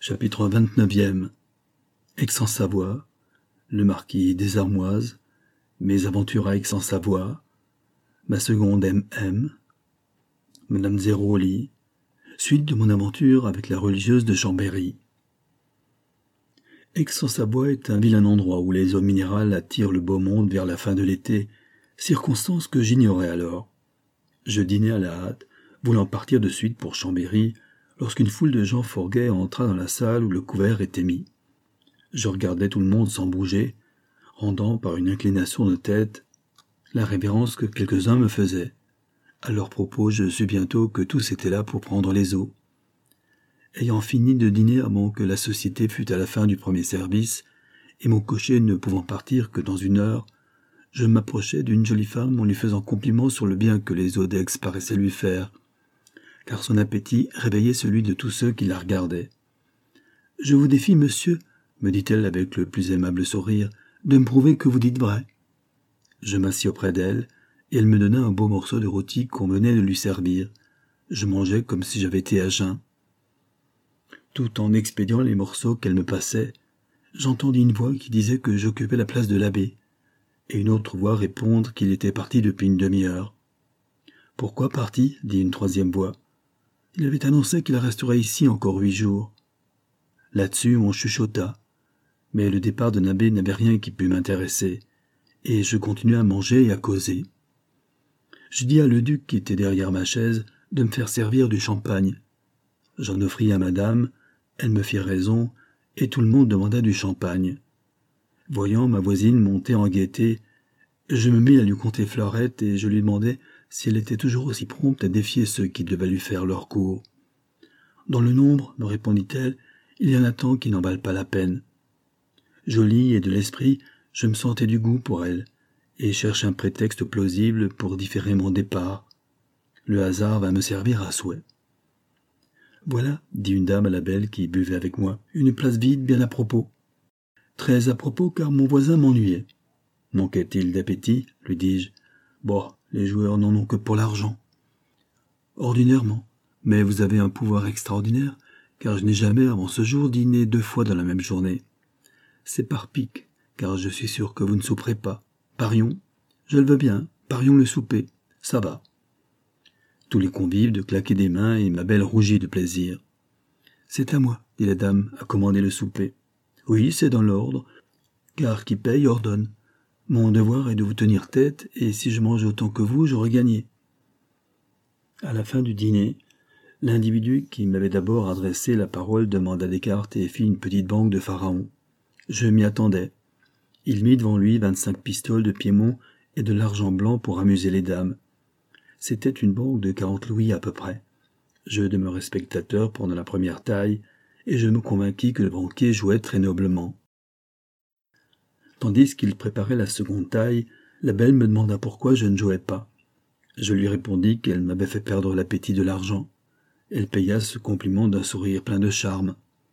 Chapitre 29e. Aix-en-Savoie, le marquis des Armoises, mes aventures à Aix-en-Savoie, ma seconde M.M., Madame Zéro au lit, suite de mon aventure avec la religieuse de Chambéry. Aix-en-Savoie est un vilain endroit où les eaux minérales attirent le beau monde vers la fin de l'été, circonstance que j'ignorais alors. Je dînais à la hâte, voulant partir de suite pour Chambéry, lorsqu'une foule de gens fort gais entra dans la salle où le couvert était mis. Je regardais tout le monde sans bouger, rendant par une inclination de tête la révérence que quelques-uns me faisaient. À leur propos, je sus bientôt que tous étaient là pour prendre les eaux. Ayant fini de dîner avant que la société fût à la fin du premier service, et mon cocher ne pouvant partir que dans 1 heure, je m'approchai d'une jolie femme en lui faisant compliment sur le bien que les eaux d'Aix paraissaient lui faire, car son appétit réveillait celui de tous ceux qui la regardaient. « Je vous défie, monsieur, me dit-elle avec le plus aimable sourire, de me prouver que vous dites vrai. » Je m'assis auprès d'elle, et elle me donna un beau morceau de rôti qu'on venait de lui servir. Je mangeais comme si j'avais été à jeun. Tout en expédiant les morceaux qu'elle me passait, j'entendis une voix qui disait que j'occupais la place de l'abbé, et une autre voix répondre qu'il était parti depuis une demi-heure. « Pourquoi parti ?» dit une troisième voix. « Il avait annoncé qu'il resterait ici encore 8 jours. » Là-dessus, on chuchota, mais le départ de l'abbé n'avait rien qui pût m'intéresser, et je continuai à manger et à causer. Je dis à Leduc, qui était derrière ma chaise, de me faire servir du champagne. J'en offris à madame, elle me fit raison, et tout le monde demanda du champagne. Voyant ma voisine monter en gaieté, je me mis à lui conter Fleurette, et je lui demandai si elle était toujours aussi prompte à défier ceux qui devaient lui faire leur cour. « Dans le nombre, me répondit-elle, il y en a tant qui n'en valent pas la peine. » Jolie et de l'esprit, je me sentais du goût pour elle, et cherchai un prétexte plausible pour différer mon départ. Le hasard va me servir à souhait. « Voilà, dit une dame à la belle qui buvait avec moi, une place vide bien à propos. »« Très à propos, car mon voisin m'ennuyait. »« Manquait-il d'appétit ?» lui dis-je. « Bon, les joueurs n'en ont que pour l'argent. »« Ordinairement, mais vous avez un pouvoir extraordinaire, car je n'ai jamais avant ce jour dîné 2 fois dans la même journée. C'est par pique, car je suis sûr que vous ne souperez pas. Parions. Je le veux bien, parions le souper. Ça va. » Tous les convives de claquer des mains et ma belle rougit de plaisir. « C'est à moi, dit la dame, à commander le souper. »« Oui, c'est dans l'ordre, car qui paye ordonne. Mon devoir est de vous tenir tête, et si je mange autant que vous, j'aurai gagné. » À la fin du dîner, l'individu qui m'avait d'abord adressé la parole demanda des cartes et fit une petite banque de pharaon. Je m'y attendais. Il mit devant lui 25 pistoles de Piémont et de l'argent blanc pour amuser les dames. C'était une banque de 40 louis à peu près. Je demeurai spectateur pendant la première taille, et je me convainquis que le banquier jouait très noblement. Tandis qu'il préparait la seconde taille, la belle me demanda pourquoi je ne jouais pas. Je lui répondis qu'elle m'avait fait perdre l'appétit de l'argent. Elle paya ce compliment d'un sourire plein de charme.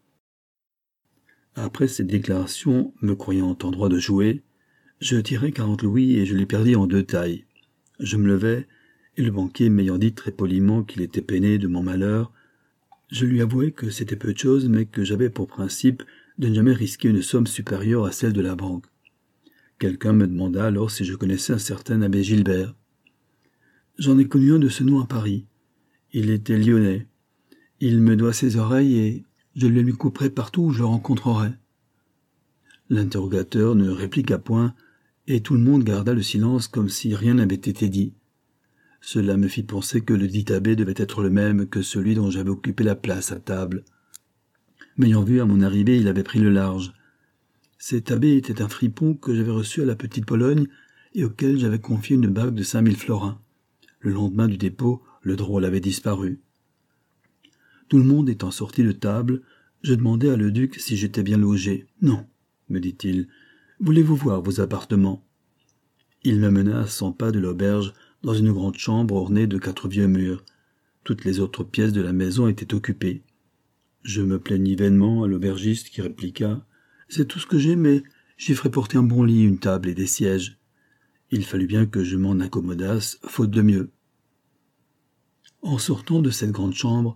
Après cette déclaration, me croyant en droit de jouer, je tirai 40 louis et je les perdis en 2 tailles. Je me levai, et le banquier m'ayant dit très poliment qu'il était peiné de mon malheur, je lui avouai que c'était peu de chose, mais que j'avais pour principe de ne jamais risquer une somme supérieure à celle de la banque. Quelqu'un me demanda alors si je connaissais un certain abbé Gilbert. « J'en ai connu un de ce nom à Paris. Il était lyonnais. Il me doit ses oreilles et je le lui couperai partout où je le rencontrerai. » L'interrogateur ne répliqua point, et tout le monde garda le silence comme si rien n'avait été dit. Cela me fit penser que le dit abbé devait être le même que celui dont j'avais occupé la place à table. M'ayant vu à mon arrivée, il avait pris le large. Cet abbé était un fripon que j'avais reçu à la Petite Pologne et auquel j'avais confié une bague de 5000 florins. Le lendemain du dépôt, le drôle avait disparu. Tout le monde étant sorti de table, je demandai à Leduc si j'étais bien logé. « Non, me dit-il. Voulez-vous voir vos appartements ?» Il me mena à 100 pas de l'auberge dans une grande chambre ornée de 4 vieux murs. Toutes les autres pièces de la maison étaient occupées. Je me plaignis vainement à l'aubergiste qui répliqua « C'est tout ce que j'ai, mais j'y ferai porter un bon lit, une table et des sièges. » Il fallut bien que je m'en accommodasse, faute de mieux. En sortant de cette grande chambre,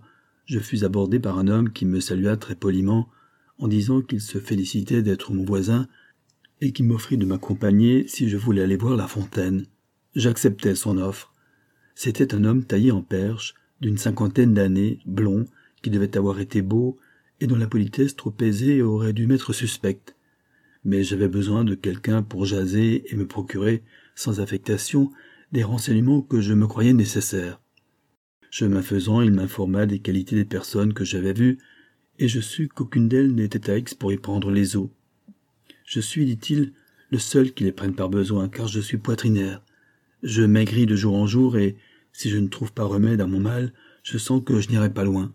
je fus abordé par un homme qui me salua très poliment en disant qu'il se félicitait d'être mon voisin et qui m'offrit de m'accompagner si je voulais aller voir la fontaine. J'acceptai son offre. C'était un homme taillé en perche, d'une 50aine d'années, blond, qui devait avoir été beau et dont la politesse trop aisée aurait dû m'être suspecte. Mais j'avais besoin de quelqu'un pour jaser et me procurer, sans affectation, des renseignements que je me croyais nécessaires. Chemin faisant, il m'informa des qualités des personnes que j'avais vues, et je sus qu'aucune d'elles n'était à Aix pour y prendre les eaux. Je suis, dit-il, le seul qui les prenne par besoin, car je suis poitrinaire. Je maigris de jour en jour, et si je ne trouve pas remède à mon mal, je sens que je n'irai pas loin.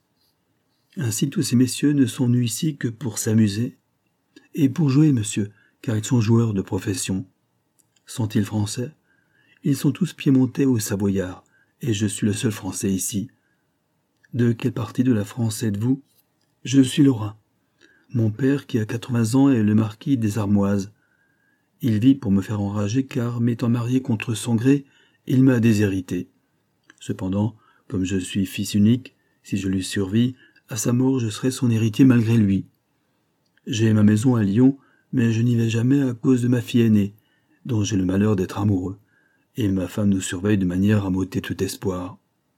Ainsi tous ces messieurs ne sont venus ici que pour s'amuser. Et pour jouer, monsieur, car ils sont joueurs de profession. Sont-ils français? Ils sont tous piémontais ou savoyards, et je suis le seul français ici. De quelle partie de la France êtes-vous? Je suis lorrain. Mon père, qui a 80 ans, est le marquis des Armoises. Il vit pour me faire enrager, car, m'étant marié contre son gré, il m'a déshérité. Cependant, comme je suis fils unique, si je lui survis, à sa mort je serai son héritier malgré lui. J'ai ma maison à Lyon, mais je n'y vais jamais à cause de ma fille aînée, dont j'ai le malheur d'être amoureux, et ma femme nous surveille de manière à m'ôter tout espoir.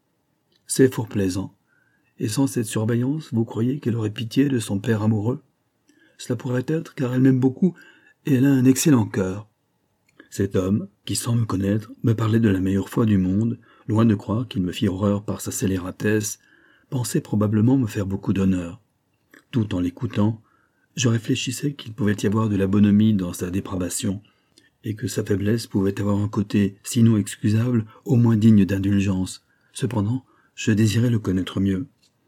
C'est fort plaisant. Et sans cette surveillance, vous croyez qu'elle aurait pitié de son père amoureux? Cela pourrait être, car elle m'aime beaucoup, et elle a un excellent cœur. Cet homme, qui sans me connaître, me parlait de la meilleure foi du monde, loin de croire qu'il me fit horreur par sa scélératesse, pensait probablement me faire beaucoup d'honneur. Tout en l'écoutant, je réfléchissais qu'il pouvait y avoir de la bonhomie dans sa dépravation, et que sa faiblesse pouvait avoir un côté, sinon excusable, au moins digne d'indulgence. Cependant, je désirais le connaître mieux.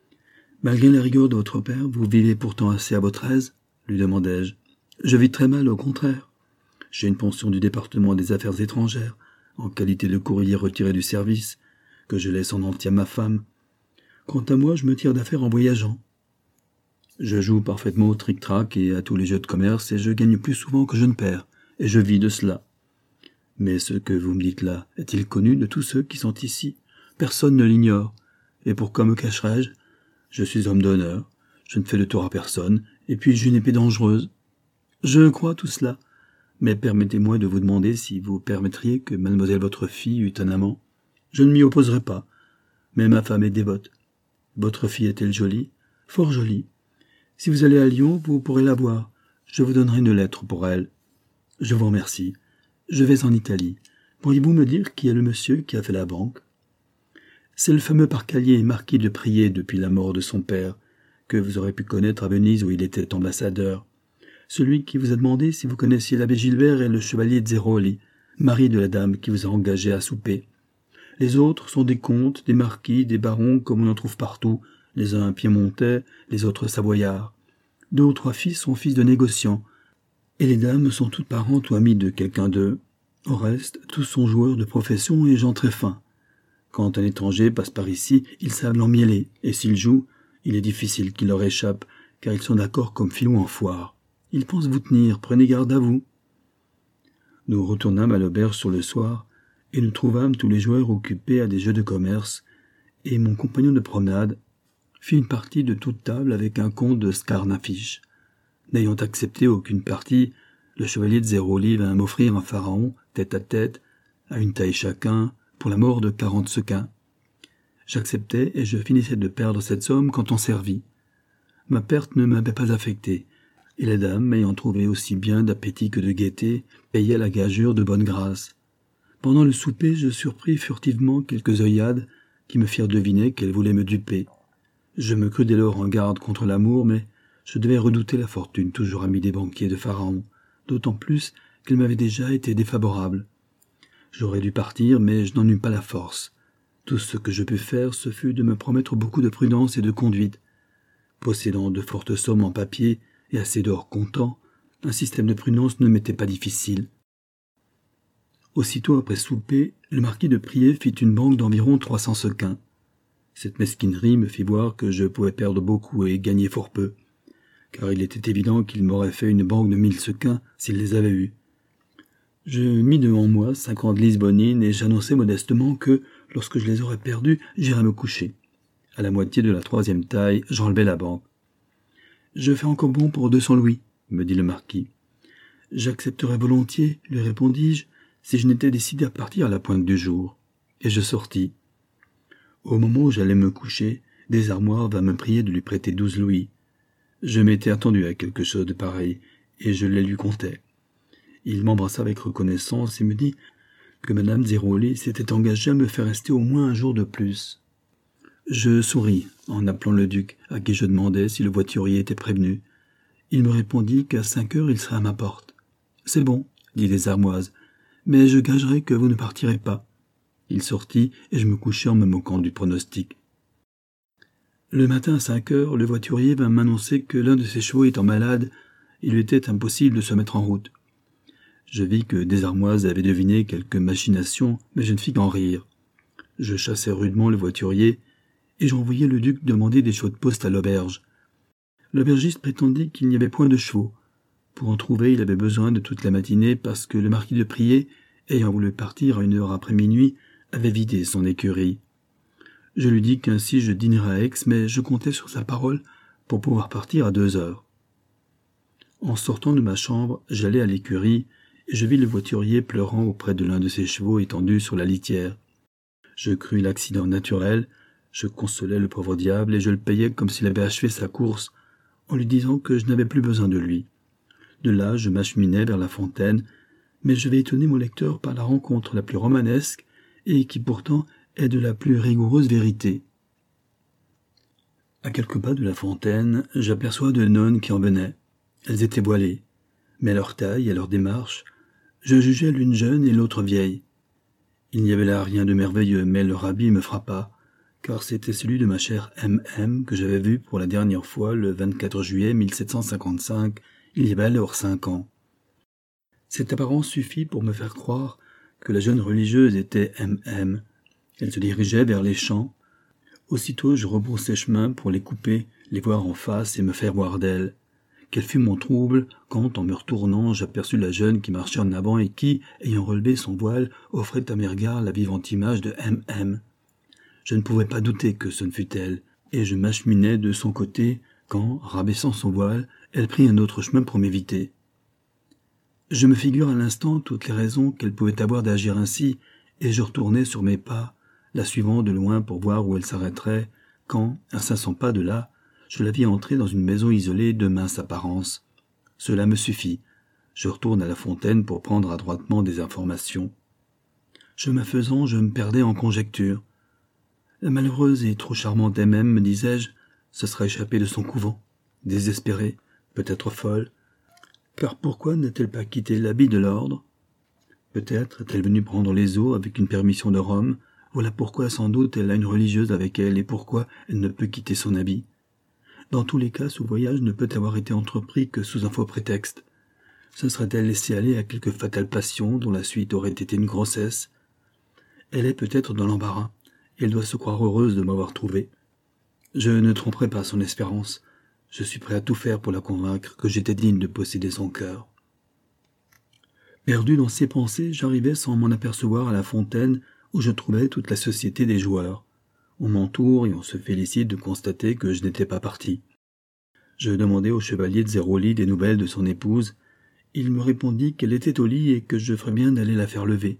« Malgré la rigueur de votre père, vous vivez pourtant assez à votre aise ?» lui demandai-je. « Je vis très mal, au contraire. J'ai une pension du département des affaires étrangères, en qualité de courrier retiré du service, que je laisse en entier à ma femme. Quant à moi, je me tire d'affaire en voyageant. Je joue parfaitement au tric-trac et à tous les jeux de commerce, et je gagne plus souvent que je ne perds, et je vis de cela. Mais ce que vous me dites là, est-il connu de tous ceux qui sont ici? Personne ne l'ignore. Et pourquoi me cacherais-je? Je suis homme d'honneur, je ne fais de tort à personne, et puis j'ai une épée dangereuse. Je crois tout cela, mais permettez-moi de vous demander si vous permettriez que mademoiselle votre fille eût un amant. Je ne m'y opposerai pas, mais ma femme est dévote. Votre fille est-elle jolie? Fort jolie. Si vous allez à Lyon, vous pourrez la voir. Je vous donnerai une lettre pour elle. Je vous remercie. Je vais en Italie. Pourriez-vous me dire qui est le monsieur qui a fait la banque? C'est le fameux Parcalier, marquis de Prier depuis la mort de son père, que vous aurez pu connaître à Venise où il était ambassadeur. Celui qui vous a demandé si vous connaissiez l'abbé Gilbert et le chevalier Zeroli, mari de la dame qui vous a engagé à souper. Les autres sont des comtes, des marquis, des barons comme on en trouve partout, les uns piémontais, les autres savoyards. 2 ou 3 fils sont fils de négociants, et les dames sont toutes parentes ou amies de quelqu'un d'eux. Au reste, tous sont joueurs de profession et gens très fins. Quand un étranger passe par ici, ils savent l'emmêler, et s'ils jouent, il est difficile qu'il leur échappe, car ils sont d'accord comme filous en foire. Ils pensent vous tenir, prenez garde à vous. Nous retournâmes à l'auberge sur le soir, et nous trouvâmes tous les joueurs occupés à des jeux de commerce, et mon compagnon de promenade fit une partie de toute table avec un comte de Scarnafiche. N'ayant accepté aucune partie, le chevalier de Zeroli vint m'offrir un pharaon, tête à tête, à une taille chacun, pour la mort de 40 sequins. J'acceptai et je finissais de perdre cette somme quand on servit. Ma perte ne m'avait pas affecté, et la dame, m'ayant trouvé aussi bien d'appétit que de gaieté, payait la gageure de bonne grâce. Pendant le souper, je surpris furtivement quelques œillades qui me firent deviner qu'elle voulait me duper. Je me crus dès lors en garde contre l'amour, mais je devais redouter la fortune toujours amie des banquiers de Pharaon, d'autant plus qu'elle m'avait déjà été défavorable. J'aurais dû partir, mais je n'en eus pas la force. Tout ce que je pus faire, ce fut de me promettre beaucoup de prudence et de conduite. Possédant de fortes sommes en papier et assez d'or comptant, un système de prudence ne m'était pas difficile. Aussitôt après souper, le marquis de Prier fit une banque d'environ 300 sequins. Cette mesquinerie me fit voir que je pouvais perdre beaucoup et gagner fort peu, car il était évident qu'il m'aurait fait une banque de 1000 sequins s'il les avait eus. Je mis devant moi 50 lisbonnines et j'annonçai modestement que, lorsque je les aurais perdues, j'irais me coucher. À la moitié de la 3e taille, j'enlevai la banque. « Je fais encore bon pour 200 louis, me dit le marquis. « J'accepterais volontiers, lui répondis-je, si je n'étais décidé à partir à la pointe du jour. » Et je sortis. Au moment où j'allais me coucher, Desarmoires vint me prier de lui prêter 12 louis. Je m'étais attendu à quelque chose de pareil, et je les lui comptai. Il m'embrassa avec reconnaissance et me dit que Madame Zerolli s'était engagée à me faire rester au moins un jour de plus. Je souris en appelant le duc, à qui je demandais si le voiturier était prévenu. Il me répondit qu'à 5 heures il serait à ma porte. « C'est bon, » dit Desarmoise, « mais je gagerai que vous ne partirez pas. » Il sortit et je me couchai en me moquant du pronostic. Le matin à 5 heures, le voiturier vint m'annoncer que l'un de ses chevaux étant malade, il lui était impossible de se mettre en route. Je vis que Desarmoise avait deviné quelque machination, mais je ne fis qu'en rire. Je chassai rudement le voiturier, et j'envoyai le duc demander des chevaux de poste à l'auberge. L'aubergiste prétendit qu'il n'y avait point de chevaux. Pour en trouver, il avait besoin de toute la matinée parce que le marquis de Priez, ayant voulu partir à 1 heure après minuit, avait vidé son écurie. Je lui dis qu'ainsi je dînerais à Aix, mais je comptais sur sa parole pour pouvoir partir à 2 heures. En sortant de ma chambre, j'allai à l'écurie, et je vis le voiturier pleurant auprès de l'un de ses chevaux étendu sur la litière. Je crus l'accident naturel, je consolai le pauvre diable et je le payai comme s'il avait achevé sa course, en lui disant que je n'avais plus besoin de lui. De là, je m'acheminai vers la fontaine, mais je vais étonner mon lecteur par la rencontre la plus romanesque et qui pourtant est de la plus rigoureuse vérité. À quelques pas de la fontaine, j'aperçois 2 nonnes qui en venaient. Elles étaient voilées, mais à leur taille et à leur démarche, je jugeais l'une jeune et l'autre vieille. Il n'y avait là rien de merveilleux, mais leur habit me frappa, car c'était celui de ma chère M.M. que j'avais vue pour la dernière fois le 24 juillet 1755, il y avait alors 5 ans. Cette apparence suffit pour me faire croire que la jeune religieuse était M.M. Elle se dirigeait vers les champs. Aussitôt je rebroussai chemin pour les couper, les voir en face et me faire voir d'elles. Quel fut mon trouble quand, en me retournant, j'aperçus la jeune qui marchait en avant et qui, ayant relevé son voile, offrait à mes regards la vivante image de M.M. Je ne pouvais pas douter que ce ne fût elle, et je m'acheminais de son côté quand, rabaissant son voile, elle prit un autre chemin pour m'éviter. Je me figure à l'instant toutes les raisons qu'elle pouvait avoir d'agir ainsi, et je retournai sur mes pas, la suivant de loin pour voir où elle s'arrêterait, quand, à 500 pas de là, je la vis entrer dans une maison isolée de mince apparence. Cela me suffit. Je retourne à la fontaine pour prendre adroitement des informations. Chemin faisant, je me perdais en conjectures. La malheureuse et trop charmante M.M., me disais-je, se serait échappée de son couvent, désespérée, peut-être folle. Car pourquoi n'a-t-elle pas quitté l'habit de l'ordre? Peut-être est-elle venue prendre les eaux avec une permission de Rome. Voilà pourquoi sans doute elle a une religieuse avec elle et pourquoi elle ne peut quitter son habit. Dans tous les cas, ce voyage ne peut avoir été entrepris que sous un faux prétexte. Se serait-elle laissée aller à quelque fatale passion dont la suite aurait été une grossesse? Elle est peut-être dans l'embarras, et elle doit se croire heureuse de m'avoir trouvé. Je ne tromperai pas son espérance. Je suis prêt à tout faire pour la convaincre que j'étais digne de posséder son cœur. Perdu dans ces pensées, j'arrivai sans m'en apercevoir à la fontaine où je trouvais toute la société des joueurs. On m'entoure et on se félicite de constater que je n'étais pas parti. Je demandai au chevalier de Zerolli des nouvelles de son épouse. Il me répondit qu'elle était au lit et que je ferais bien d'aller la faire lever.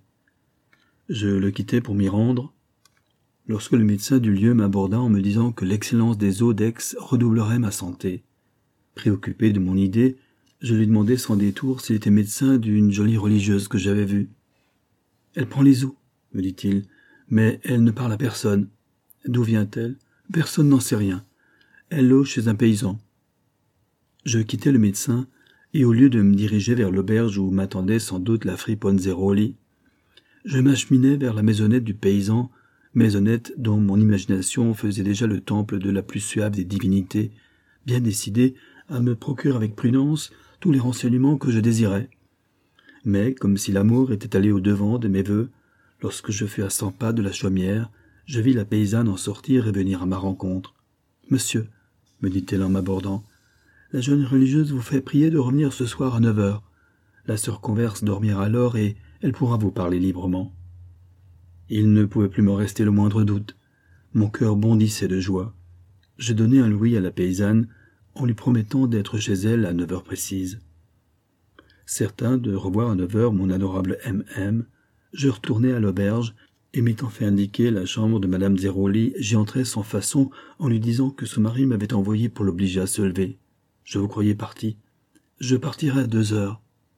Je le quittai pour m'y rendre, lorsque le médecin du lieu m'aborda en me disant que l'excellence des eaux d'Aix redoublerait ma santé. Préoccupé de mon idée, je lui demandai sans détour s'il était médecin d'une jolie religieuse que j'avais vue. « Elle prend les eaux, me dit-il, mais elle ne parle à personne. D'où vient-elle? Personne n'en sait rien. Elle loge chez un paysan. » Je quittai le médecin, et au lieu de me diriger vers l'auberge où m'attendait sans doute la friponne Zerolli, je m'acheminai vers la maisonnette du paysan, maisonnette dont mon imagination faisait déjà le temple de la plus suave des divinités, bien décidé à me procurer avec prudence tous les renseignements que je désirais. Mais, comme si l'amour était allé au-devant de mes vœux, lorsque je fus à 100 pas de la chaumière, je vis la paysanne en sortir et venir à ma rencontre. « Monsieur, » me dit-elle en m'abordant, « la jeune religieuse vous fait prier de revenir ce soir à 9 heures. La sœur converse dormira alors et elle pourra vous parler librement. » Il ne pouvait plus me rester le moindre doute. Mon cœur bondissait de joie. Je donnai un louis à la paysanne en lui promettant d'être chez elle à 9 heures précises. Certain de revoir à 9 heures mon adorable M.M., je retournai à l'auberge et m'étant fait indiquer la chambre de madame Zeroli, j'y entrai sans façon en lui disant que son mari m'avait envoyé pour l'obliger à se lever. Je vous croyais parti. Je partirai à 2 heures.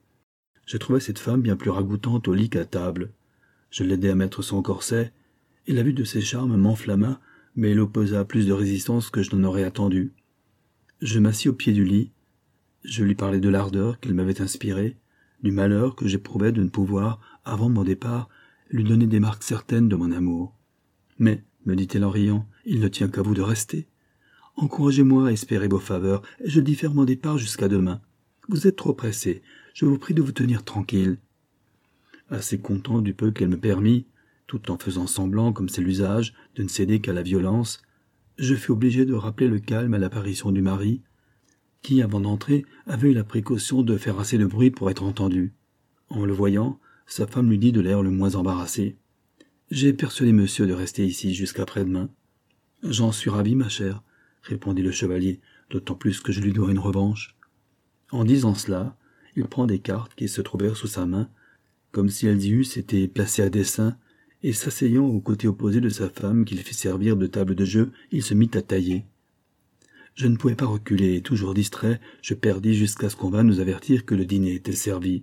Je trouvai cette femme bien plus ragoûtante au lit qu'à table. Je l'aidai à mettre son corset, et la vue de ses charmes m'enflamma, mais elle opposa plus de résistance que je n'en aurais attendu. Je m'assis au pied du lit. Je lui parlai de l'ardeur qu'elle m'avait inspirée, du malheur que j'éprouvais de ne pouvoir, avant mon départ, lui donner des marques certaines de mon amour. Mais, me dit-elle en riant, il ne tient qu'à vous de rester. Encouragez-moi à espérer vos faveurs, et je diffère mon départ jusqu'à demain. Vous êtes trop pressé, je vous prie de vous tenir tranquille. Assez content du peu qu'elle me permit, tout en faisant semblant, comme c'est l'usage, de ne céder qu'à la violence, je fus obligé de rappeler le calme à l'apparition du mari, qui, avant d'entrer, avait eu la précaution de faire assez de bruit pour être entendu. En le voyant, sa femme lui dit de l'air le moins embarrassé. « J'ai persuadé monsieur de rester ici jusqu'après-demain. »« J'en suis ravi, ma chère, » répondit le chevalier, d'autant plus que je lui dois une revanche. En disant cela, il prend des cartes qui se trouvèrent sous sa main, comme si elles y eussent été placées à dessein, et s'asseyant au côté opposé de sa femme qu'il fit servir de table de jeu, il se mit à tailler. Je ne pouvais pas reculer, et toujours distrait, je perdis jusqu'à ce qu'on vînt nous avertir que le dîner était servi.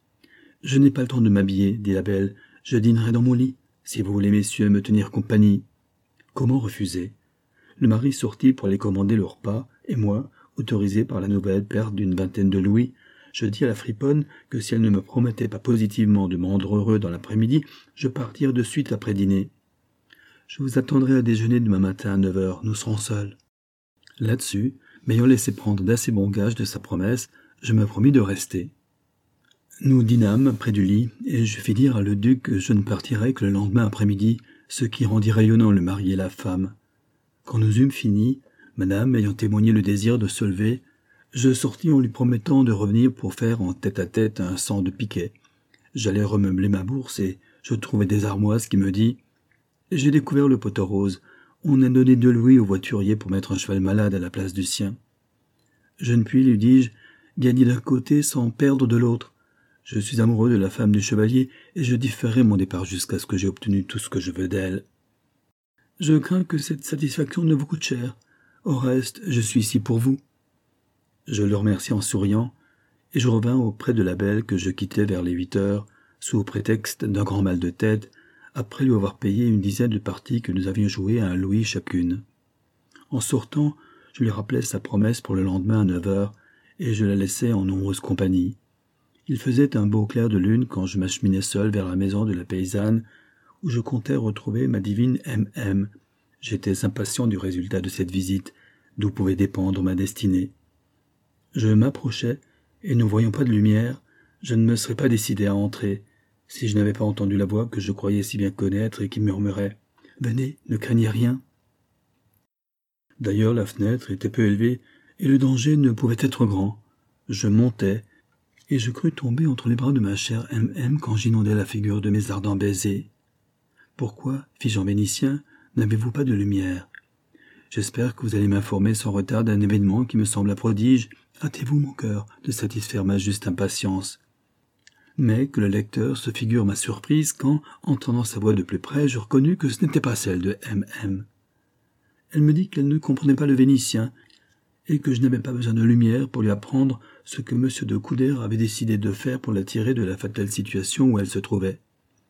« Je n'ai pas le temps de m'habiller, dit la belle, je dînerai dans mon lit, si vous voulez, messieurs, me tenir compagnie. » Comment refuser? Le mari sortit pour aller commander le repas, et moi, autorisé par la nouvelle perte d'une vingtaine de louis, je dis à la friponne que si elle ne me promettait pas positivement de me rendre heureux dans l'après-midi, je partirai de suite après dîner. « Je vous attendrai à déjeuner demain matin à 9 heures, nous serons seuls. » Là-dessus, m'ayant laissé prendre d'assez bons gages de sa promesse, je me promis de rester. Nous dînâmes près du lit, et je fis dire à le duc que je ne partirais que le lendemain après-midi, ce qui rendit rayonnant le mari et la femme. Quand nous eûmes fini, madame ayant témoigné le désir de se lever, je sortis en lui promettant de revenir pour faire en tête-à-tête un cent de piquet. J'allais remeubler ma bourse et je trouvai des armoises qui me dit « J'ai découvert le pot-aux-roses. On a donné 2 louis au voiturier pour mettre un cheval malade à la place du sien. » Je ne puis, lui dis-je, gagner d'un côté sans perdre de l'autre. Je suis amoureux de la femme du chevalier et je différerai mon départ jusqu'à ce que j'ai obtenu tout ce que je veux d'elle. Je crains que cette satisfaction ne vous coûte cher. Au reste, je suis ici pour vous. Je le remerciai en souriant, et je revins auprès de la belle que je quittai vers les 8 heures, sous prétexte d'un grand mal de tête, après lui avoir payé une dizaine de parties que nous avions jouées à 1 louis chacune. En sortant, je lui rappelai sa promesse pour le lendemain à 9 heures, et je la laissai en nombreuse compagnie. Il faisait un beau clair de lune quand je m'acheminai seul vers la maison de la paysanne, où je comptais retrouver ma divine M.M. J'étais impatient du résultat de cette visite, d'où pouvait dépendre ma destinée. Je m'approchai, et ne voyant pas de lumière, je ne me serais pas décidé à entrer, si je n'avais pas entendu la voix que je croyais si bien connaître et qui murmurait « Venez, ne craignez rien !» D'ailleurs, la fenêtre était peu élevée, et le danger ne pouvait être grand. Je montais, et je crus tomber entre les bras de ma chère M.M. quand j'inondais la figure de mes ardents baisers. « Pourquoi, fis-je en vénitien, n'avez-vous pas de lumière? J'espère que vous allez m'informer sans retard d'un événement qui me semble un prodige. Hâtez-vous, mon cœur, de satisfaire ma juste impatience. » Mais que le lecteur se figure ma surprise quand, entendant sa voix de plus près, je reconnus que ce n'était pas celle de M.M. Elle me dit qu'elle ne comprenait pas le vénitien, et que je n'avais pas besoin de lumière pour lui apprendre ce que M. de Coudert avait décidé de faire pour la tirer de la fatale situation où elle se trouvait.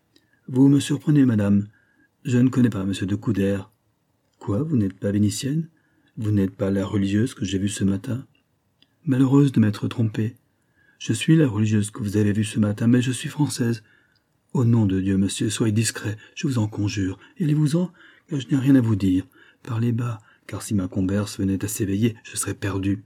« Vous me surprenez, madame. Je ne connais pas M. de Coudert. »« Quoi, vous n'êtes pas vénitienne? Vous n'êtes pas la religieuse que j'ai vue ce matin? » Malheureuse de m'être trompée. Je suis la religieuse que vous avez vue ce matin, mais je suis française. Au nom de Dieu, monsieur, soyez discret, je vous en conjure, et allez-vous-en, car je n'ai rien à vous dire. Parlez bas, car si ma converse venait à s'éveiller, je serais perdu.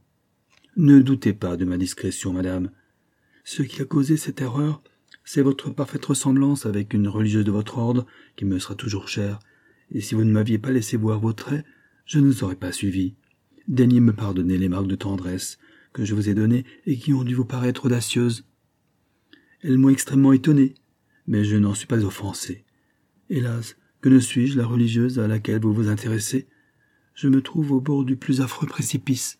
Ne doutez pas de ma discrétion, madame. Ce qui a causé cette erreur, c'est votre parfaite ressemblance avec une religieuse de votre ordre, qui me sera toujours chère, et si vous ne m'aviez pas laissé voir vos traits, je ne vous aurais pas suivi. Daignez me pardonner les marques de tendresse que je vous ai données et qui ont dû vous paraître audacieuses. Elles m'ont extrêmement étonné, mais je n'en suis pas offensé. Hélas, Que ne suis-je la religieuse à laquelle vous vous intéressez? Je me trouve au bord du plus affreux précipice.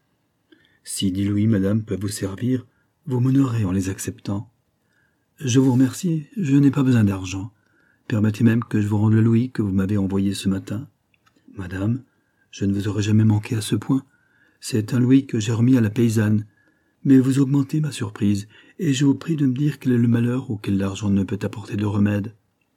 Si 10 louis, madame, peuvent vous servir, vous m'honorez en les acceptant. Je vous remercie, je n'ai pas besoin d'argent. Permettez même que je vous rende le louis que vous m'avez envoyé ce matin. Madame, je ne vous aurais jamais manqué à ce point. C'est un louis que j'ai remis à la paysanne. Mais vous augmentez ma surprise, et je vous prie de me dire quel est le malheur auquel l'argent ne peut apporter de remède.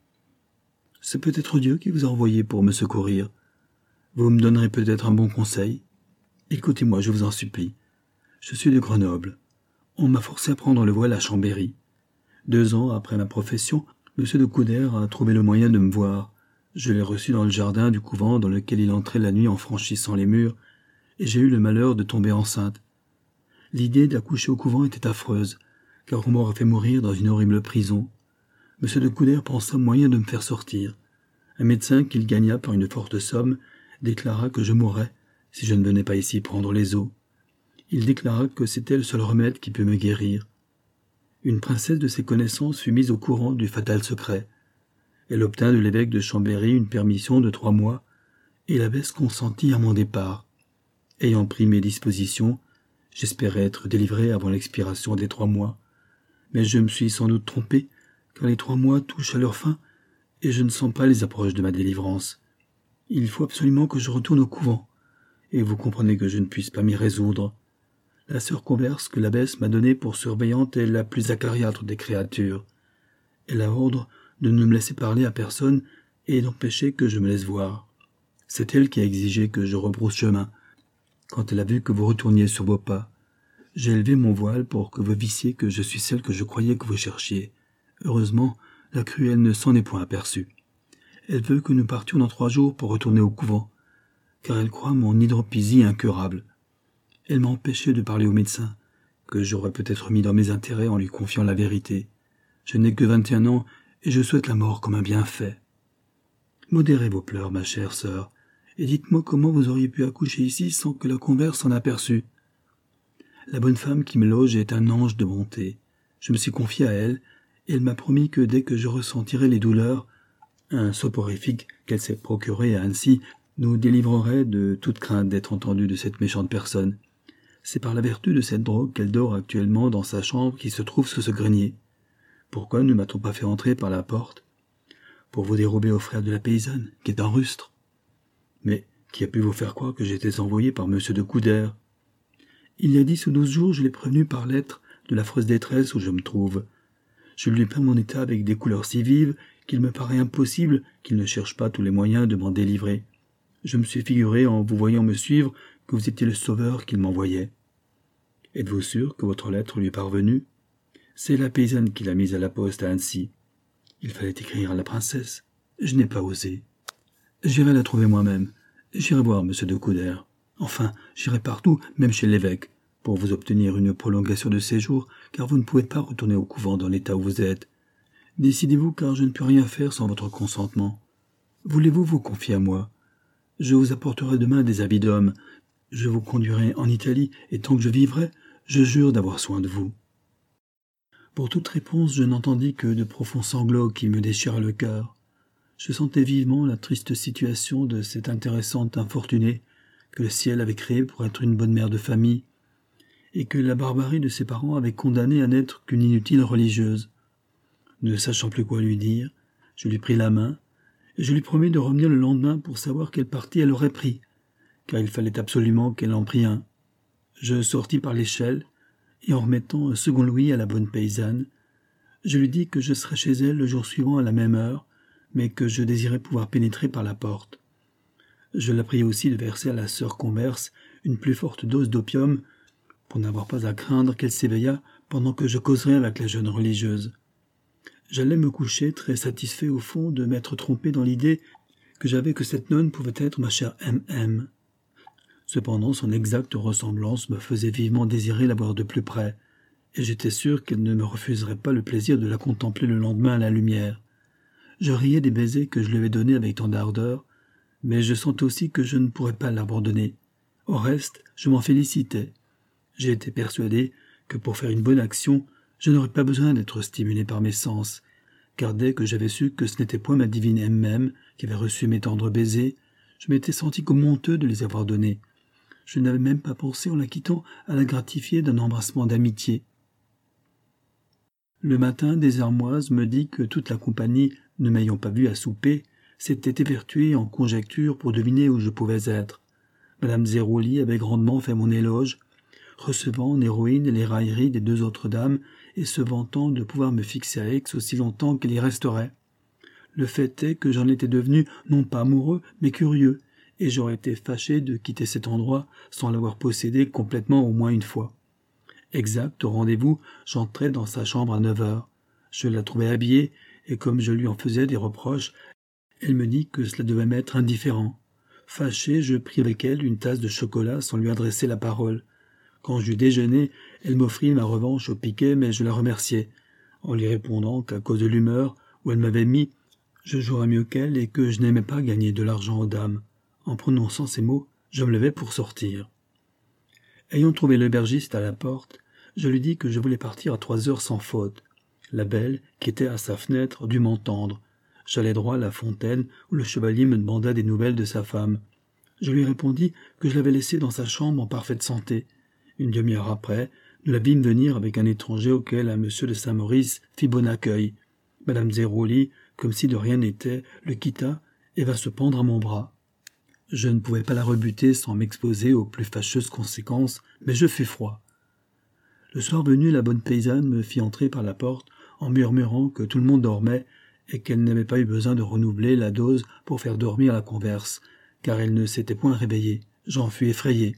C'est peut-être Dieu qui vous a envoyé pour me secourir. Vous me donnerez peut-être un bon conseil. Écoutez-moi, je vous en supplie. Je suis de Grenoble. On m'a forcé à prendre le voile à Chambéry. 2 ans après ma profession, M. de Couder a trouvé le moyen de me voir. Je l'ai reçu dans le jardin du couvent dans lequel il entrait la nuit en franchissant les murs, et j'ai eu le malheur de tomber enceinte. L'idée d'accoucher au couvent était affreuse, car on m'aurait fait mourir dans une horrible prison. M. de Couder pensa moyen de me faire sortir. Un médecin qu'il gagna par une forte somme déclara que je mourrais si je ne venais pas ici prendre les eaux. Il déclara que c'était le seul remède qui pût me guérir. Une princesse de ses connaissances fut mise au courant du fatal secret. Elle obtint de l'évêque de Chambéry une permission de 3 mois, et l'abbesse consentit à mon départ. Ayant pris mes dispositions, j'espérais être délivré avant l'expiration des 3 mois. Mais je me suis sans doute trompé, car les 3 mois touchent à leur fin, et je ne sens pas les approches de ma délivrance. Il faut absolument que je retourne au couvent, et vous comprenez que je ne puisse pas m'y résoudre. La sœur converse que l'abbesse m'a donnée pour surveillante est la plus acariâtre des créatures. Elle a ordre de ne me laisser parler à personne et d'empêcher que je me laisse voir. C'est elle qui a exigé que je rebrousse chemin, quand elle a vu que vous retourniez sur vos pas. J'ai élevé mon voile pour que vous vissiez que je suis celle que je croyais que vous cherchiez. Heureusement, la cruelle ne s'en est point aperçue. Elle veut que nous partions dans 3 jours pour retourner au couvent, car elle croit mon hydropisie incurable. Elle m'a empêché de parler au médecin, que j'aurais peut-être mis dans mes intérêts en lui confiant la vérité. Je n'ai que 21 ans, et je souhaite la mort comme un bienfait. Modérez vos pleurs, ma chère sœur, et dites-moi comment vous auriez pu accoucher ici sans que la converse s'en aperçût. La bonne femme qui me loge est un ange de bonté. Je me suis confié à elle, et elle m'a promis que dès que je ressentirais les douleurs, un soporifique qu'elle s'est procuré à Annecy nous délivrerait de toute crainte d'être entendu de cette méchante personne. C'est par la vertu de cette drogue qu'elle dort actuellement dans sa chambre qui se trouve sous ce grenier. Pourquoi ne m'a-t-on pas fait entrer par la porte? Pour vous dérober au frère de la paysanne, qui est un rustre. Mais qui a pu vous faire croire que j'étais envoyé par M. de Couder? Il y a 10 ou 12 jours, je l'ai prévenu par lettre de l'affreuse détresse où je me trouve. Je lui ai peint mon état avec des couleurs si vives qu'il me paraît impossible qu'il ne cherche pas tous les moyens de m'en délivrer. Je me suis figuré, en vous voyant me suivre, que vous étiez le sauveur qu'il m'envoyait. Êtes-vous sûr que votre lettre lui est parvenue? C'est la paysanne qui l'a mise à la poste à Annecy. Il fallait écrire à la princesse. Je n'ai pas osé. J'irai la trouver moi-même. J'irai voir M. de Couder. Enfin, j'irai partout, même chez l'évêque, pour vous obtenir une prolongation de séjour, car vous ne pouvez pas retourner au couvent dans l'état où vous êtes. Décidez-vous, car je ne peux rien faire sans votre consentement. Voulez-vous vous confier à moi? Je vous apporterai demain des habits d'homme. Je vous conduirai en Italie, et tant que je vivrai, je jure d'avoir soin de vous. Pour toute réponse, je n'entendis que de profonds sanglots qui me déchiraient le cœur. Je sentais vivement la triste situation de cette intéressante infortunée que le ciel avait créée pour être une bonne mère de famille, et que la barbarie de ses parents avait condamnée à n'être qu'une inutile religieuse. Ne sachant plus quoi lui dire, je lui pris la main, et je lui promis de revenir le lendemain pour savoir quel parti elle aurait pris, car il fallait absolument qu'elle en prît un. Je sortis par l'échelle, et en remettant un second louis à la bonne paysanne, je lui dis que je serais chez elle le jour suivant à la même heure, mais que je désirais pouvoir pénétrer par la porte. Je la priai aussi de verser à la sœur converse une plus forte dose d'opium, pour n'avoir pas à craindre qu'elle s'éveillât pendant que je causerais avec la jeune religieuse. J'allais me coucher très satisfait au fond de m'être trompé dans l'idée que j'avais que cette nonne pouvait être ma chère M.M. Cependant, son exacte ressemblance me faisait vivement désirer la voir de plus près, et j'étais sûr qu'elle ne me refuserait pas le plaisir de la contempler le lendemain à la lumière. Je riais des baisers que je lui avais donnés avec tant d'ardeur, mais je sentais aussi que je ne pourrais pas l'abandonner. Au reste, je m'en félicitais. J'ai été persuadé que pour faire une bonne action, je n'aurais pas besoin d'être stimulé par mes sens, car dès que j'avais su que ce n'était point ma divine elle-même qui avait reçu mes tendres baisers, je m'étais senti comme honteux de les avoir donnés. Je n'avais même pas pensé en la quittant à la gratifier d'un embrassement d'amitié. Le matin, des Armoises me dit que toute la compagnie, ne m'ayant pas vu à souper, s'était évertuée en conjectures pour deviner où je pouvais être. Madame Zeroli avait grandement fait mon éloge, recevant en héroïne les railleries des 2 autres dames et se vantant de pouvoir me fixer à Aix aussi longtemps qu'elle y resterait. Le fait est que j'en étais devenu non pas amoureux, mais curieux, et j'aurais été fâché de quitter cet endroit sans l'avoir possédé complètement au moins une fois. Exact, au rendez-vous, j'entrai dans sa chambre à 9h. Je la trouvai habillée, et comme je lui en faisais des reproches, elle me dit que cela devait m'être indifférent. Fâché, je pris avec elle une tasse de chocolat sans lui adresser la parole. Quand j'eus déjeuné, elle m'offrit ma revanche au piquet, mais je la remerciai, en lui répondant qu'à cause de l'humeur où elle m'avait mis, je jouerais mieux qu'elle et que je n'aimais pas gagner de l'argent aux dames. En prononçant ces mots, je me levai pour sortir. Ayant trouvé l'aubergiste à la porte, je lui dis que je voulais partir à 3h sans faute. La belle, qui était à sa fenêtre, dut m'entendre. J'allai droit à la fontaine, où le chevalier me demanda des nouvelles de sa femme. Je lui répondis que je l'avais laissée dans sa chambre en parfaite santé. Une demi-heure après, nous la vîmes venir avec un étranger auquel un monsieur de Saint-Maurice fit bon accueil. Madame Zeroli, comme si de rien n'était, le quitta et va se pendre à mon bras. Je ne pouvais pas la rebuter sans m'exposer aux plus fâcheuses conséquences, mais je fus froid. Le soir venu, la bonne paysanne me fit entrer par la porte en murmurant que tout le monde dormait et qu'elle n'avait pas eu besoin de renouveler la dose pour faire dormir la converse, car elle ne s'était point réveillée. J'en fus effrayé.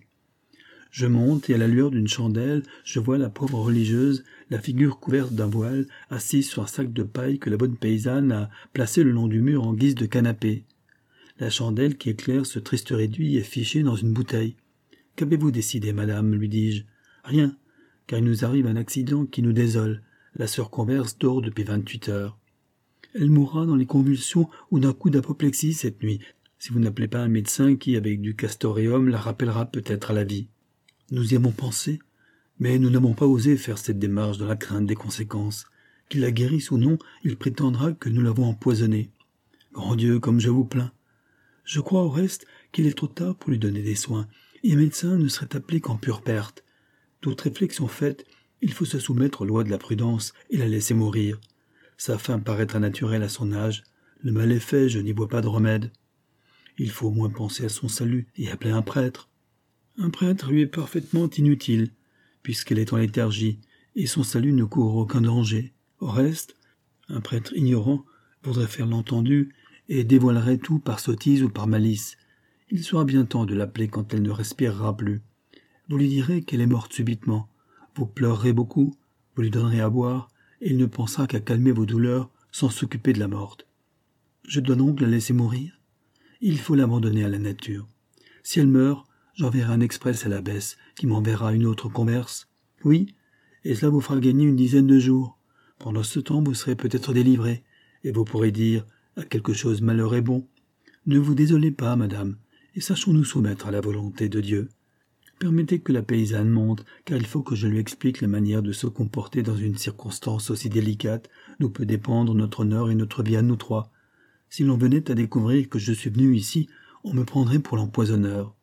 Je monte et à la lueur d'une chandelle, je vois la pauvre religieuse, la figure couverte d'un voile, assise sur un sac de paille que la bonne paysanne a placé le long du mur en guise de canapé. La chandelle qui éclaire ce triste réduit est fichée dans une bouteille. « Qu'avez-vous décidé, madame ?» lui dis-je. « Rien, car il nous arrive un accident qui nous désole. La sœur Converse dort depuis 28 heures. Elle mourra dans les convulsions ou d'un coup d'apoplexie cette nuit, si vous n'appelez pas un médecin qui, avec du castoreum, la rappellera peut-être à la vie. Nous y avons pensé, mais nous n'avons pas osé faire cette démarche dans la crainte des conséquences. Qu'il la guérisse ou non, il prétendra que nous l'avons empoisonnée. Grand Dieu, comme je vous plains. Je crois au reste qu'il est trop tard pour lui donner des soins, et un médecin ne serait appelé qu'en pure perte. Toute réflexion faite, il faut se soumettre aux lois de la prudence et la laisser mourir. Sa fin paraîtra naturelle à son âge. Le mal est fait, je n'y vois pas de remède. Il faut au moins penser à son salut et appeler un prêtre. Un prêtre lui est parfaitement inutile, puisqu'elle est en léthargie, et son salut ne court aucun danger. Au reste, un prêtre ignorant voudrait faire l'entendu et dévoilerait tout par sottise ou par malice. Il sera bien temps de l'appeler quand elle ne respirera plus. Vous lui direz qu'elle est morte subitement. Vous pleurerez beaucoup, vous lui donnerez à boire, et il ne pensera qu'à calmer vos douleurs sans s'occuper de la morte. Je dois donc la laisser mourir? Il faut l'abandonner à la nature. Si elle meurt, j'enverrai un express à l'abbesse qui m'enverra une autre converse. Oui, et cela vous fera gagner une dizaine de jours. Pendant ce temps, vous serez peut-être délivré, et vous pourrez dire à quelque chose malheur est bon. Ne vous désolez pas, madame, et sachons nous soumettre à la volonté de Dieu. Permettez que la paysanne monte, car il faut que je lui explique la manière de se comporter dans une circonstance aussi délicate d'où peut dépendre notre honneur et notre vie à nous trois. Si l'on venait à découvrir que je suis venu ici, on me prendrait pour l'empoisonneur.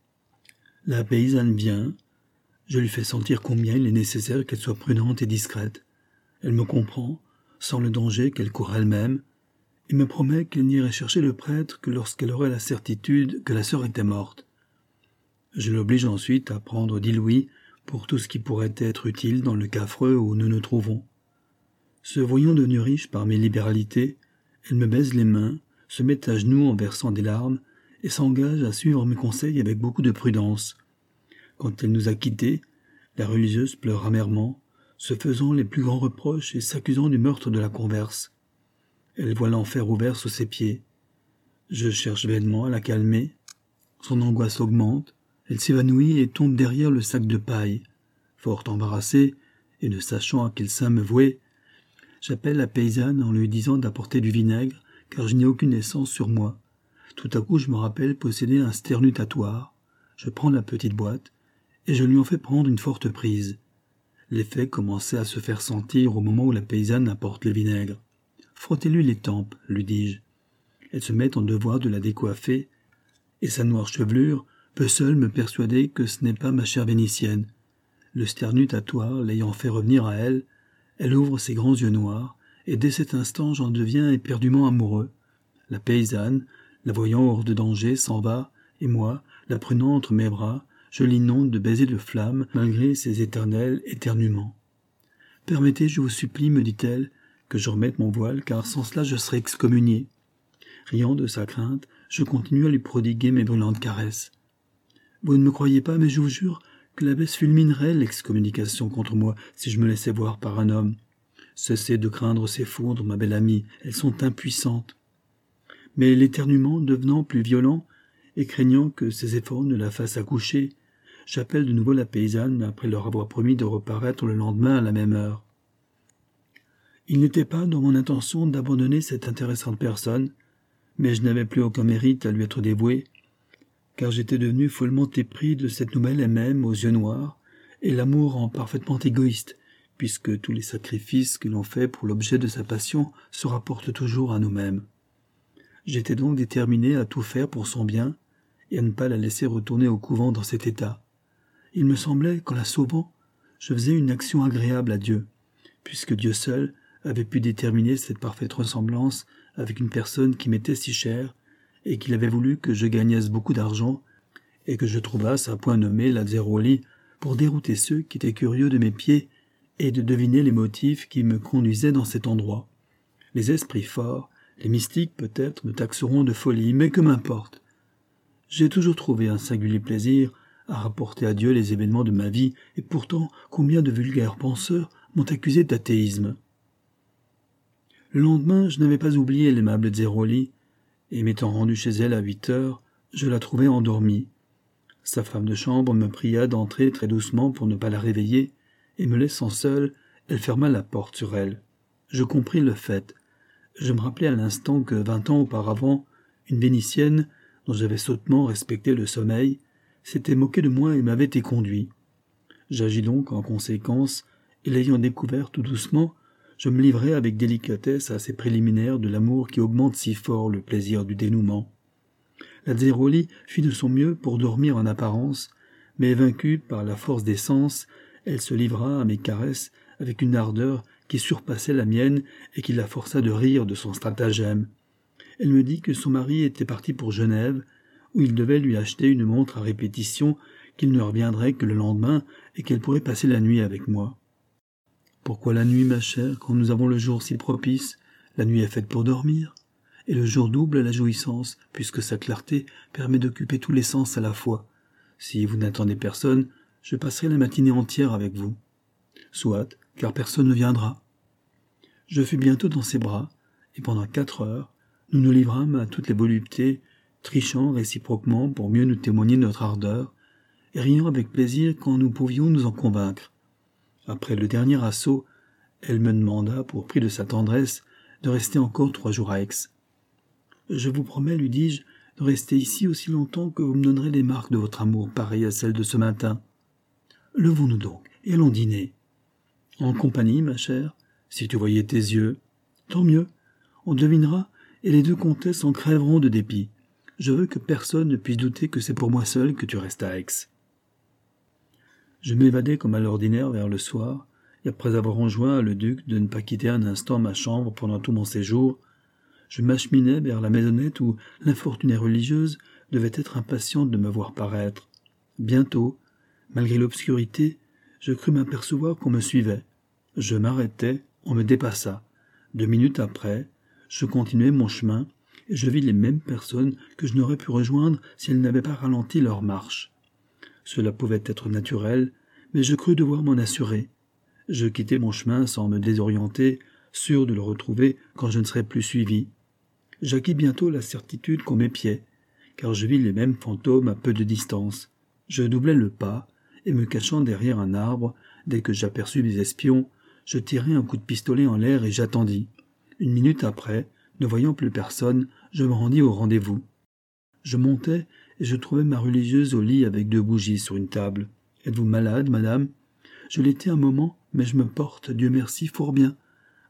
La paysanne vient. Je lui fais sentir combien il est nécessaire qu'elle soit prudente et discrète. Elle me comprend, sans le danger qu'elle court elle-même, et me promet qu'elle n'irait chercher le prêtre que lorsqu'elle aurait la certitude que la sœur était morte. Je l'oblige ensuite à prendre 10 louis pour tout ce qui pourrait être utile dans le cas affreux où nous nous trouvons. Se voyant devenue riche par mes libéralités, elle me baise les mains, se met à genoux en versant des larmes, et s'engage à suivre mes conseils avec beaucoup de prudence. Quand elle nous a quittés, la religieuse pleure amèrement, se faisant les plus grands reproches et s'accusant du meurtre de la converse. Elle voit l'enfer ouvert sous ses pieds. Je cherche vainement à la calmer. Son angoisse augmente, elle s'évanouit et tombe derrière le sac de paille. Fort embarrassée, et ne sachant à quel saint me vouer, j'appelle la paysanne en lui disant d'apporter du vinaigre, car je n'ai aucune essence sur moi. Tout à coup, je me rappelle posséder un sternutatoire. Je prends la petite boîte, et je lui en fais prendre une forte prise. L'effet commençait à se faire sentir au moment où la paysanne apporte le vinaigre. Frottez-lui les tempes, lui dis-je. Elle se met en devoir de la décoiffer, et sa noire chevelure peut seule me persuader que ce n'est pas ma chère vénitienne. Le sternutatoire l'ayant fait revenir à elle, elle ouvre ses grands yeux noirs, et dès cet instant j'en deviens éperdument amoureux. La paysanne, la voyant hors de danger, s'en va, et moi, la prenant entre mes bras, je l'inonde de baisers de flamme, malgré ses éternels éternuements. « Permettez, je vous supplie, me dit-elle, que je remette mon voile, car sans cela je serais excommunié. » Riant de sa crainte, je continue à lui prodiguer mes brûlantes caresses. « Vous ne me croyez pas, mais je vous jure que l'abbesse fulminerait l'excommunication contre moi si je me laissais voir par un homme. Cessez de craindre ces foudres, ma belle amie, elles sont impuissantes. » Mais l'éternuement devenant plus violent, et craignant que ses efforts ne la fassent accoucher, j'appelle de nouveau la paysanne après leur avoir promis de reparaître le lendemain à la même heure. Il n'était pas dans mon intention d'abandonner cette intéressante personne, mais je n'avais plus aucun mérite à lui être dévoué, car j'étais devenu follement épris de cette nouvelle MM aux yeux noirs, et l'amour rend parfaitement égoïste, puisque tous les sacrifices que l'on fait pour l'objet de sa passion se rapportent toujours à nous-mêmes. J'étais donc déterminé à tout faire pour son bien, et à ne pas la laisser retourner au couvent dans cet état. Il me semblait qu'en la sauvant, je faisais une action agréable à Dieu, puisque Dieu seul avait pu déterminer cette parfaite ressemblance avec une personne qui m'était si chère, et qu'il avait voulu que je gagnasse beaucoup d'argent, et que je trouvasse à point nommé Lazzeroli pour dérouter ceux qui étaient curieux de mes pieds et de deviner les motifs qui me conduisaient dans cet endroit. Les esprits forts, les mystiques peut-être me taxeront de folie, mais que m'importe. J'ai toujours trouvé un singulier plaisir à rapporter à Dieu les événements de ma vie, et pourtant combien de vulgaires penseurs m'ont accusé d'athéisme. Le lendemain, je n'avais pas oublié l'aimable Zeroli, et m'étant rendu chez elle à 8 heures, je la trouvai endormie. Sa femme de chambre me pria d'entrer très doucement pour ne pas la réveiller, et me laissant seule, elle ferma la porte sur elle. Je compris le fait. Je me rappelai à l'instant que 20 ans auparavant, une Vénitienne, dont j'avais sottement respecté le sommeil, s'était moquée de moi et m'avait éconduit. J'agis donc en conséquence, et l'ayant découvert tout doucement, je me livrai avec délicatesse à ces préliminaires de l'amour qui augmente si fort le plaisir du dénouement. La Zeroli fit de son mieux pour dormir en apparence, mais vaincue par la force des sens, elle se livra à mes caresses avec une ardeur qui surpassait la mienne et qui la força de rire de son stratagème. Elle me dit que son mari était parti pour Genève, où il devait lui acheter une montre à répétition, qu'il ne reviendrait que le lendemain et qu'elle pourrait passer la nuit avec moi. Pourquoi la nuit, ma chère, quand nous avons le jour si propice? La nuit est faite pour dormir, et le jour double la jouissance, puisque sa clarté permet d'occuper tous les sens à la fois. Si vous n'attendez personne, je passerai la matinée entière avec vous. Soit, car personne ne viendra. Je fus bientôt dans ses bras, et pendant 4 heures, nous nous livrâmes à toutes les voluptés, trichant réciproquement pour mieux nous témoigner notre ardeur, et riant avec plaisir quand nous pouvions nous en convaincre. Après le dernier assaut, elle me demanda, pour prix de sa tendresse, de rester encore 3 jours à Aix. « Je vous promets, lui dis-je, de rester ici aussi longtemps que vous me donnerez les marques de votre amour pareilles à celles de ce matin. Levons-nous donc, et allons dîner. » « En compagnie, ma chère, si tu voyais tes yeux. Tant mieux, on devinera, et les 2 comtesses en crèveront de dépit. Je veux que personne ne puisse douter que c'est pour moi seul que tu restes à Aix. » Je m'évadai comme à l'ordinaire vers le soir, et après avoir enjoint le duc de ne pas quitter un instant ma chambre pendant tout mon séjour, je m'acheminai vers la maisonnette où l'infortunée religieuse devait être impatiente de me voir paraître. Bientôt, malgré l'obscurité, je crus m'apercevoir qu'on me suivait. Je m'arrêtai, on me dépassa. 2 minutes après, je continuai mon chemin, et je vis les mêmes personnes que je n'aurais pu rejoindre si elles n'avaient pas ralenti leur marche. Cela pouvait être naturel, mais je crus devoir m'en assurer. Je quittai mon chemin sans me désorienter, sûr de le retrouver quand je ne serais plus suivi. J'acquis bientôt la certitude qu'on m'épiait, car je vis les mêmes fantômes à peu de distance. Je doublai le pas, et me cachant derrière un arbre, dès que j'aperçus mes espions, je tirai un coup de pistolet en l'air et j'attendis. 1 minute après, ne voyant plus personne, je me rendis au rendez-vous. Je montai, et je trouvai ma religieuse au lit avec 2 bougies sur une table. « Êtes-vous malade, madame ?»« Je l'étais un moment, mais je me porte, Dieu merci, fort bien. »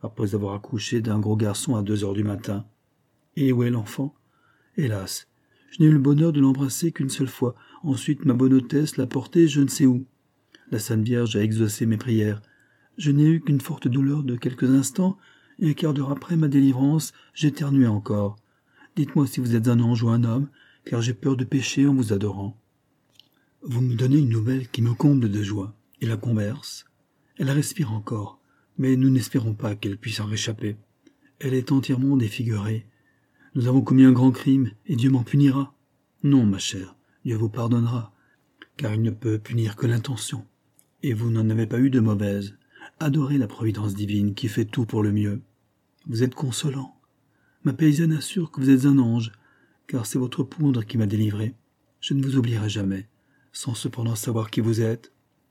après avoir accouché d'un gros garçon à 2 heures du matin. Et où est l'enfant? Hélas, je n'ai eu le bonheur de l'embrasser qu'une seule fois. Ensuite, ma bonne hôtesse l'a porté je ne sais où. La Sainte Vierge a exaucé mes prières. Je n'ai eu qu'une forte douleur de quelques instants, et un quart d'heure après ma délivrance, j'éternuais encore. Dites-moi si vous êtes un ange ou un homme, car j'ai peur de pécher en vous adorant. Vous me donnez une nouvelle qui me comble de joie. Et la converse? Elle respire encore, mais nous n'espérons pas qu'elle puisse en réchapper. Elle est entièrement défigurée. Nous avons commis un grand crime, et Dieu m'en punira. Non, ma chère, Dieu vous pardonnera, car il ne peut punir que l'intention. Et vous n'en avez pas eu de mauvaise. Adorez la providence divine qui fait tout pour le mieux. Vous êtes consolant. Ma paysanne assure que vous êtes un ange, car c'est votre poudre qui m'a délivré. Je ne vous oublierai jamais, sans cependant savoir qui vous êtes.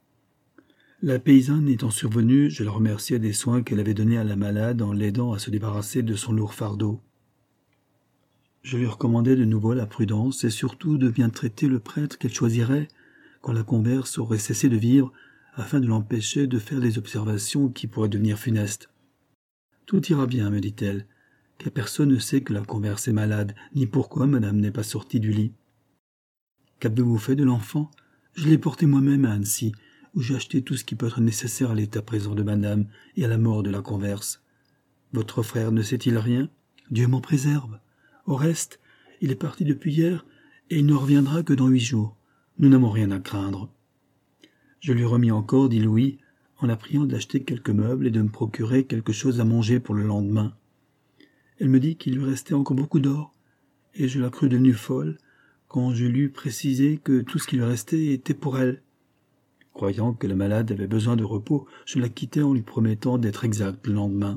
La paysanne étant survenue, je la remerciai des soins qu'elle avait donnés à la malade en l'aidant à se débarrasser de son lourd fardeau. Je lui recommandai de nouveau la prudence et surtout de bien traiter le prêtre qu'elle choisirait quand la converse aurait cessé de vivre, afin de l'empêcher de faire des observations qui pourraient devenir funestes. « Tout ira bien, me dit-elle, car personne ne sait que la converse est malade, ni pourquoi madame n'est pas sortie du lit. Qu'avez-vous fait de l'enfant? Je l'ai porté moi-même à Annecy, où j'ai acheté tout ce qui peut être nécessaire à l'état présent de madame et à la mort de la converse. Votre frère ne sait-il rien? Dieu m'en préserve. Au reste, il est parti depuis hier, et il ne reviendra que dans 8 jours. Nous n'avons rien à craindre. » Je lui remis encore 10 louis, en la priant d'acheter quelques meubles et de me procurer quelque chose à manger pour le lendemain. Elle me dit qu'il lui restait encore beaucoup d'or, et je la crus devenue folle, quand je lui précisai que tout ce qui lui restait était pour elle. Croyant que la malade avait besoin de repos, je la quittai en lui promettant d'être exact le lendemain.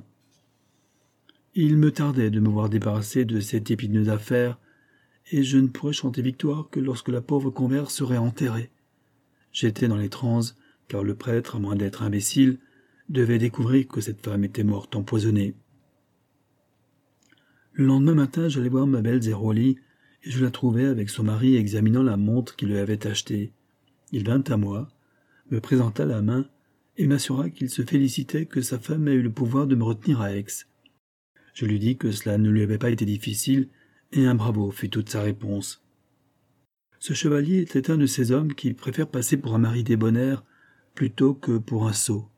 Il me tardait de me voir débarrassé de cette épineuse affaire, et je ne pourrais chanter victoire que lorsque la pauvre converse serait enterrée. J'étais dans les transes, car le prêtre, à moins d'être imbécile, devait découvrir que cette femme était morte empoisonnée. Le lendemain matin, j'allai voir ma belle Zeroli, et je la trouvai avec son mari examinant la montre qu'il lui avait achetée. Il vint à moi, me présenta la main, et m'assura qu'il se félicitait que sa femme ait eu le pouvoir de me retenir à Aix. Je lui dis que cela ne lui avait pas été difficile, et un bravo fut toute sa réponse. Ce chevalier était un de ces hommes qui préfèrent passer pour un mari débonnaire plutôt que pour un sot.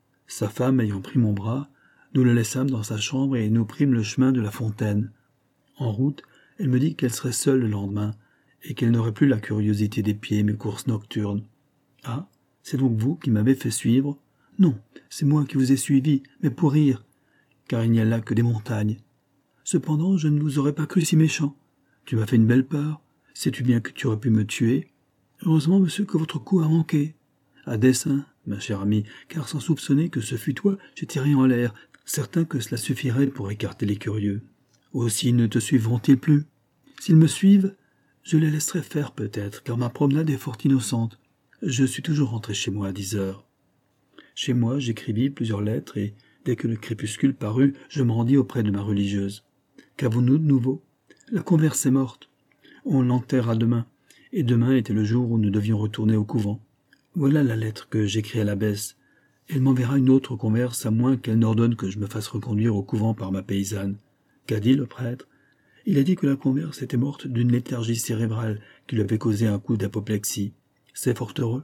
Sa femme ayant pris mon bras, nous le laissâmes dans sa chambre et nous prîmes le chemin de la fontaine. En route, elle me dit qu'elle serait seule le lendemain, et qu'elle n'aurait plus la curiosité d'épier mes courses nocturnes. « Ah, c'est donc vous qui m'avez fait suivre? »« Non, c'est moi qui vous ai suivi, mais pour rire, car il n'y a là que des montagnes. Cependant, je ne vous aurais pas cru si méchant. Tu m'as fait une belle peur. Sais-tu bien que tu aurais pu me tuer? Heureusement, monsieur, que votre coup a manqué. À dessein, ma chère amie, car sans soupçonner que ce fût toi, j'ai tiré en l'air, certain que cela suffirait pour écarter les curieux. Aussi ne te suivront-ils plus? S'ils me suivent, je les laisserai faire peut-être, car ma promenade est fort innocente. Je suis toujours rentré chez moi à 10 heures. Chez moi, j'écrivis plusieurs lettres et, dès que le crépuscule parut, je me rendis auprès de ma religieuse. Qu'avons-nous de nouveau? La converse est morte. On l'enterra demain, et demain était le jour où nous devions retourner au couvent. Voilà la lettre que j'écris à l'abbesse. Elle m'enverra une autre converse, à moins qu'elle n'ordonne que je me fasse reconduire au couvent par ma paysanne. Qu'a dit le prêtre? Il a dit que la converse était morte d'une léthargie cérébrale qui lui avait causé un coup d'apoplexie. C'est fort heureux.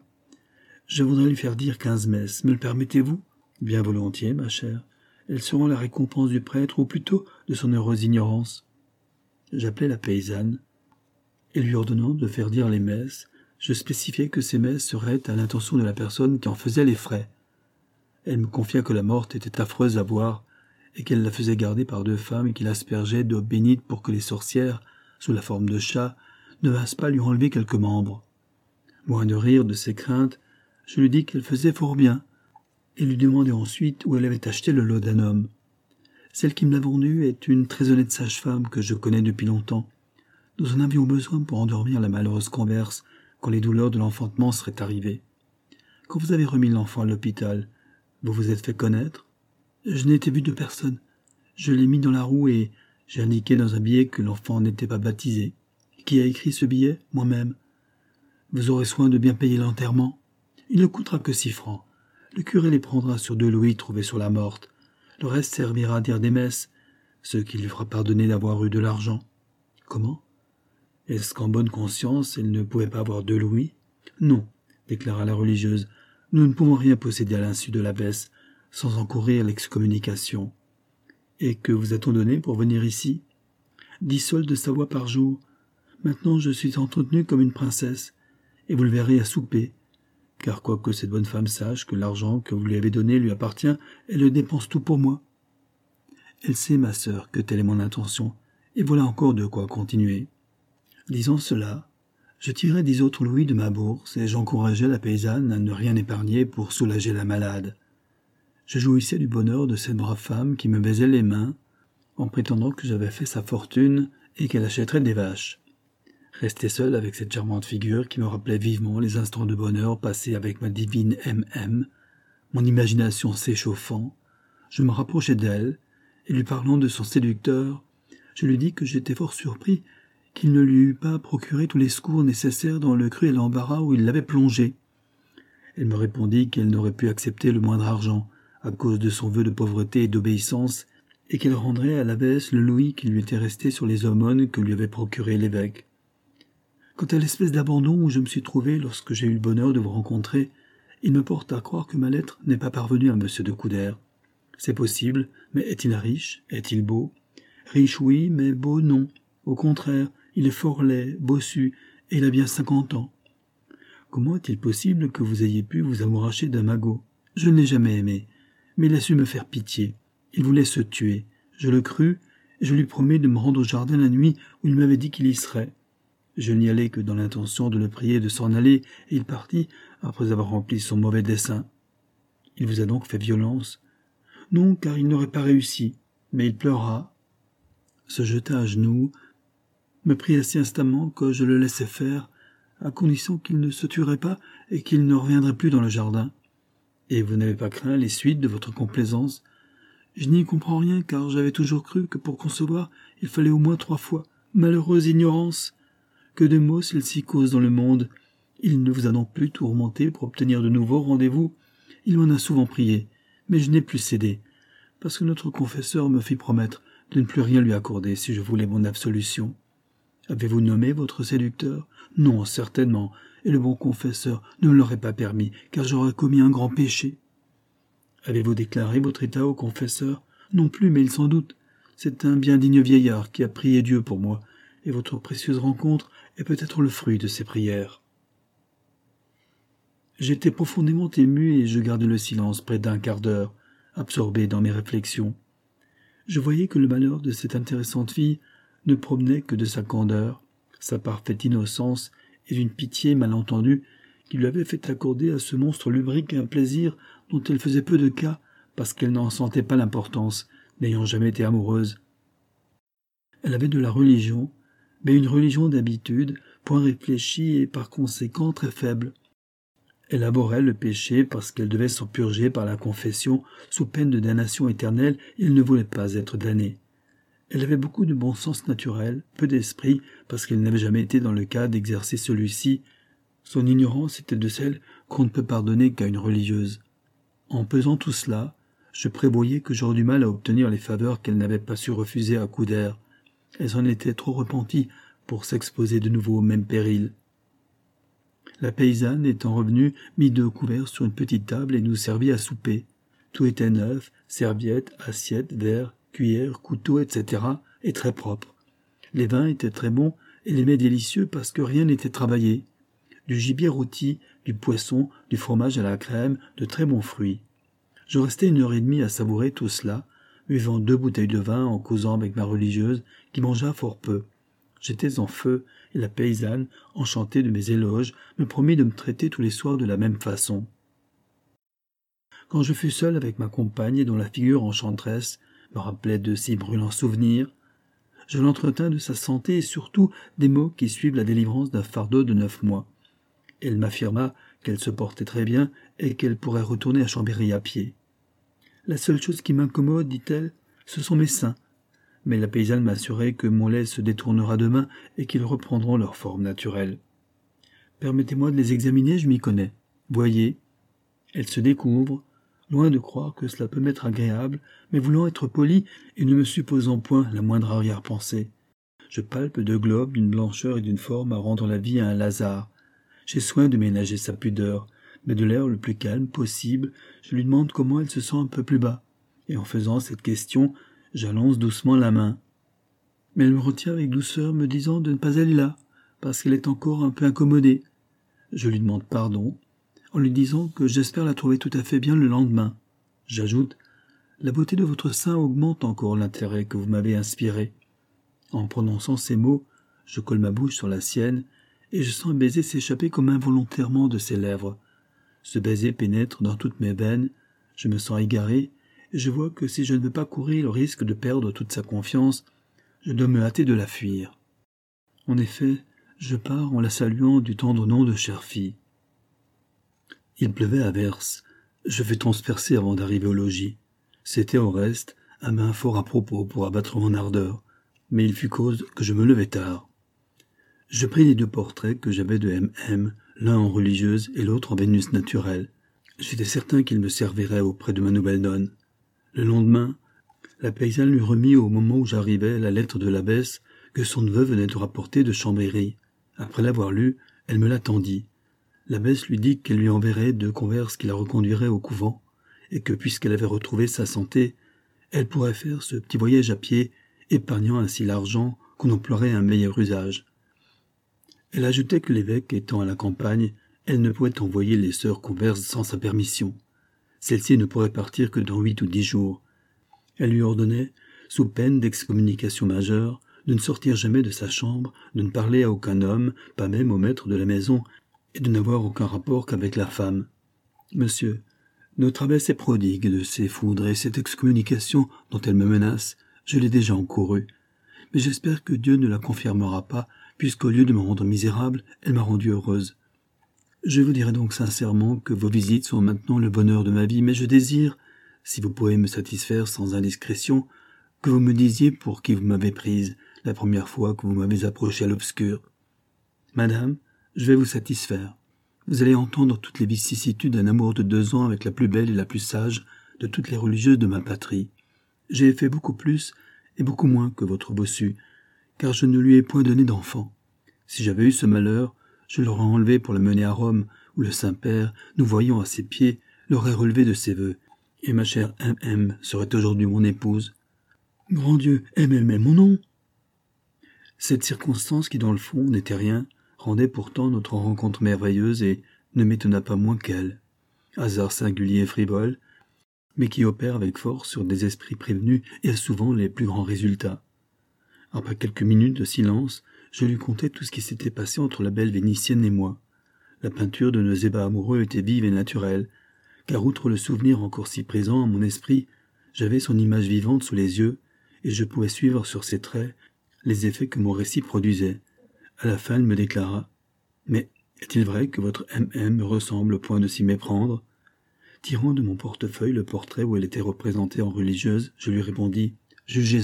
Je voudrais lui faire dire 15 messes. Me le permettez-vous? Bien volontiers, ma chère. Elles seront la récompense du prêtre, ou plutôt de son heureuse ignorance. J'appelai la paysanne, et lui ordonnant de faire dire les messes, je spécifiai que ces messes seraient à l'intention de la personne qui en faisait les frais. Elle me confia que la morte était affreuse à voir, et qu'elle la faisait garder par 2 femmes qui l'aspergeaient d'eau bénite pour que les sorcières, sous la forme de chats, ne vinssent pas lui enlever quelques membres. Loin de rire de ses craintes, je lui dis qu'elle faisait fort bien, et lui demandai ensuite où elle avait acheté le laudanum. Celle qui me l'a vendu est une très honnête sage-femme que je connais depuis longtemps. Nous en avions besoin pour endormir la malheureuse converse quand les douleurs de l'enfantement seraient arrivées. Quand vous avez remis l'enfant à l'hôpital, vous vous êtes fait connaître? Je n'ai été vu de personne. Je l'ai mis dans la roue et j'ai indiqué dans un billet que l'enfant n'était pas baptisé. Qui a écrit ce billet? Moi-même. Vous aurez soin de bien payer l'enterrement. Il ne coûtera que 6 francs. Le curé les prendra sur 2 louis trouvés sur la morte. Le reste servira à dire des messes, ce qui lui fera pardonner d'avoir eu de l'argent. » « Comment ? Est-ce qu'en bonne conscience, elle ne pouvait pas avoir 2 louis ? » ?»« Non, » déclara la religieuse, « nous ne pouvons rien posséder à l'insu de l'abbesse, sans encourir l'excommunication. » « Et que vous a-t-on donné pour venir ici ? » « 10 sols de Savoie par jour. Maintenant je suis entretenue comme une princesse, et vous le verrez à souper, car quoique cette bonne femme sache que l'argent que vous lui avez donné lui appartient, elle le dépense tout pour moi. Elle sait, ma sœur, que telle est mon intention, et voilà encore de quoi continuer. » Disant cela, je tirai 10 autres louis de ma bourse, et j'encourageai la paysanne à ne rien épargner pour soulager la malade. Je jouissais du bonheur de cette brave femme qui me baisait les mains, en prétendant que j'avais fait sa fortune et qu'elle achèterait des vaches. Resté seul avec cette charmante figure qui me rappelait vivement les instants de bonheur passés avec ma divine M.M., mon imagination s'échauffant, je me rapprochai d'elle, et lui parlant de son séducteur, je lui dis que j'étais fort surpris qu'il ne lui eût pas procuré tous les secours nécessaires dans le cruel embarras où il l'avait plongé. Elle me répondit qu'elle n'aurait pu accepter le moindre argent, à cause de son vœu de pauvreté et d'obéissance, et qu'elle rendrait à l'abbesse le louis qui lui était resté sur les aumônes que lui avait procuré l'évêque. Quant à l'espèce d'abandon où je me suis trouvé lorsque j'ai eu le bonheur de vous rencontrer, il me porte à croire que ma lettre n'est pas parvenue à M. de Couder. C'est possible, mais est-il riche? Est-il beau? Riche, oui, mais beau, non. Au contraire, il est fort laid, bossu, et il a bien 50 ans. Comment est-il possible que vous ayez pu vous amouracher d'un magot? Je ne l'ai jamais aimé, mais il a su me faire pitié. Il voulait se tuer. Je le crus, et je lui promis de me rendre au jardin la nuit où il m'avait dit qu'il y serait. Je n'y allai que dans l'intention de le prier de s'en aller, et il partit après avoir rempli son mauvais dessein. Il vous a donc fait violence? Non, car il n'aurait pas réussi, mais il pleura, se jeta à genoux, me pria si instamment que je le laissai faire, à condition qu'il ne se tuerait pas et qu'il ne reviendrait plus dans le jardin. Et vous n'avez pas craint les suites de votre complaisance? Je n'y comprends rien, car j'avais toujours cru que pour concevoir, il fallait au moins 3 fois. Malheureuse ignorance! Que de maux celle-ci cause dans le monde! Il ne vous a donc plus tourmenté pour obtenir de nouveaux rendez-vous? Il m'en a souvent prié, mais je n'ai plus cédé, parce que notre confesseur me fit promettre de ne plus rien lui accorder si je voulais mon absolution. Avez-vous nommé votre séducteur? Non, certainement, et le bon confesseur ne me l'aurait pas permis, car j'aurais commis un grand péché. Avez-vous déclaré votre état au confesseur? Non plus, mais il s'en doute. C'est un bien digne vieillard qui a prié Dieu pour moi, et votre précieuse rencontre est peut-être le fruit de ses prières. J'étais profondément ému et je gardai le silence près d'1 quart d'heure, absorbé dans mes réflexions. Je voyais que le malheur de cette intéressante fille ne provenait que de sa candeur, sa parfaite innocence et d'une pitié mal entendue qui lui avait fait accorder à ce monstre lubrique un plaisir dont elle faisait peu de cas parce qu'elle n'en sentait pas l'importance, n'ayant jamais été amoureuse. Elle avait de la religion, mais une religion d'habitude, point réfléchie et par conséquent très faible. Elle abhorrait le péché parce qu'elle devait s'en purger par la confession sous peine de damnation éternelle et elle ne voulait pas être damnée. Elle avait beaucoup de bon sens naturel, peu d'esprit parce qu'elle n'avait jamais été dans le cas d'exercer celui-ci. Son ignorance était de celle qu'on ne peut pardonner qu'à une religieuse. En pesant tout cela, je prévoyais que j'aurais du mal à obtenir les faveurs qu'elle n'avait pas su refuser à Couder. Elle s'en était trop repentie pour s'exposer de nouveau au même péril. La paysanne, étant revenue, mit 2 couverts sur une petite table et nous servit à souper. Tout était neuf, serviettes, assiettes, verres, cuillères, couteaux, etc., et très propre. Les vins étaient très bons et les mets délicieux parce que rien n'était travaillé. Du gibier rôti, du poisson, du fromage à la crème, de très bons fruits. Je restai 1h30 à savourer tout cela, buvant 2 bouteilles de vin en causant avec ma religieuse, qui mangea fort peu. J'étais en feu, et la paysanne, enchantée de mes éloges, me promit de me traiter tous les soirs de la même façon. Quand je fus seul avec ma compagne dont la figure enchanteresse me rappelait de si brûlants souvenirs, je l'entretins de sa santé et surtout des maux qui suivent la délivrance d'un fardeau de 9 mois. Elle m'affirma qu'elle se portait très bien et qu'elle pourrait retourner à Chambéry à pied. La seule chose qui m'incommode, dit-elle, ce sont mes seins. Mais la paysanne m'assurait que mon lait se détournera demain et qu'ils reprendront leur forme naturelle. Permettez-moi de les examiner, je m'y connais. Voyez, elles se découvrent, loin de croire que cela peut m'être agréable, mais voulant être poli et ne me supposant point la moindre arrière-pensée. Je palpe deux globes d'une blancheur et d'une forme à rendre la vie à un Lazare. J'ai soin de ménager sa pudeur, mais de l'air le plus calme possible, je lui demande comment elle se sent un peu plus bas, et en faisant cette question, j'allonce doucement la main. Mais elle me retient avec douceur, me disant de ne pas aller là, parce qu'elle est encore un peu incommodée. Je lui demande pardon, en lui disant que j'espère la trouver tout à fait bien le lendemain. J'ajoute « La beauté de votre sein augmente encore l'intérêt que vous m'avez inspiré. » En prononçant ces mots, je colle ma bouche sur la sienne, et je sens un baiser s'échapper comme involontairement de ses lèvres. Ce baiser pénètre dans toutes mes veines, je me sens égaré, et je vois que si je ne veux pas courir le risque de perdre toute sa confiance, je dois me hâter de la fuir. En effet, je pars en la saluant du tendre nom de chère fille. Il pleuvait à verse. Je fus transpercé avant d'arriver au logis. C'était au reste un bain fort à propos pour abattre mon ardeur, mais il fut cause que je me levai tard. Je pris les deux portraits que j'avais de M.M., l'un en religieuse et l'autre en Vénus naturelle. J'étais certain qu'ils me serviraient auprès de ma nouvelle nonne. Le lendemain, la paysanne lui remit au moment où j'arrivais la lettre de l'abbesse que son neveu venait de rapporter de Chambéry. Après l'avoir lue, elle me l'attendit. L'abbesse lui dit qu'elle lui enverrait 2 converses qui la reconduiraient au couvent, et que puisqu'elle avait retrouvé sa santé, elle pourrait faire ce petit voyage à pied, épargnant ainsi l'argent qu'on emploierait à un meilleur usage. Elle ajoutait que l'évêque étant à la campagne, elle ne pouvait envoyer les sœurs converses sans sa permission. Celle-ci ne pourrait partir que dans 8 ou 10 jours. Elle lui ordonnait, sous peine d'excommunication majeure, de ne sortir jamais de sa chambre, de ne parler à aucun homme, pas même au maître de la maison, et de n'avoir aucun rapport qu'avec la femme. Monsieur, notre abbesse est prodigue de ces foudres, et cette excommunication dont elle me menace, je l'ai déjà encourue. Mais j'espère que Dieu ne la confirmera pas, puisqu'au lieu de me rendre misérable, elle m'a rendue heureuse. Je vous dirai donc sincèrement que vos visites sont maintenant le bonheur de ma vie, mais je désire, si vous pouvez me satisfaire sans indiscrétion, que vous me disiez pour qui vous m'avez prise la première fois que vous m'avez approché à l'obscur. Madame, je vais vous satisfaire. Vous allez entendre toutes les vicissitudes d'un amour de 2 ans avec la plus belle et la plus sage de toutes les religieuses de ma patrie. J'ai fait beaucoup plus et beaucoup moins que votre bossu, car je ne lui ai point donné d'enfant. Si j'avais eu ce malheur, je l'aurais enlevé pour la mener à Rome, où le Saint-Père, nous voyant à ses pieds, l'aurait relevé de ses vœux, et ma chère M.M. serait aujourd'hui mon épouse. Grand Dieu, M.M. est mon nom. Cette circonstance qui, dans le fond, n'était rien, rendait pourtant notre rencontre merveilleuse et ne m'étonna pas moins qu'elle. Hasard singulier et frivole, mais qui opère avec force sur des esprits prévenus et a souvent les plus grands résultats. Après quelques minutes de silence, je lui contai tout ce qui s'était passé entre la belle Vénitienne et moi. La peinture de nos ébats amoureux était vive et naturelle, car outre le souvenir encore si présent à mon esprit, j'avais son image vivante sous les yeux, et je pouvais suivre sur ses traits les effets que mon récit produisait. À la fin, elle me déclara « Mais est-il vrai que votre M.M. me ressemble au point de s'y méprendre ?» Tirant de mon portefeuille le portrait où elle était représentée en religieuse, je lui répondis « Jugez-en. »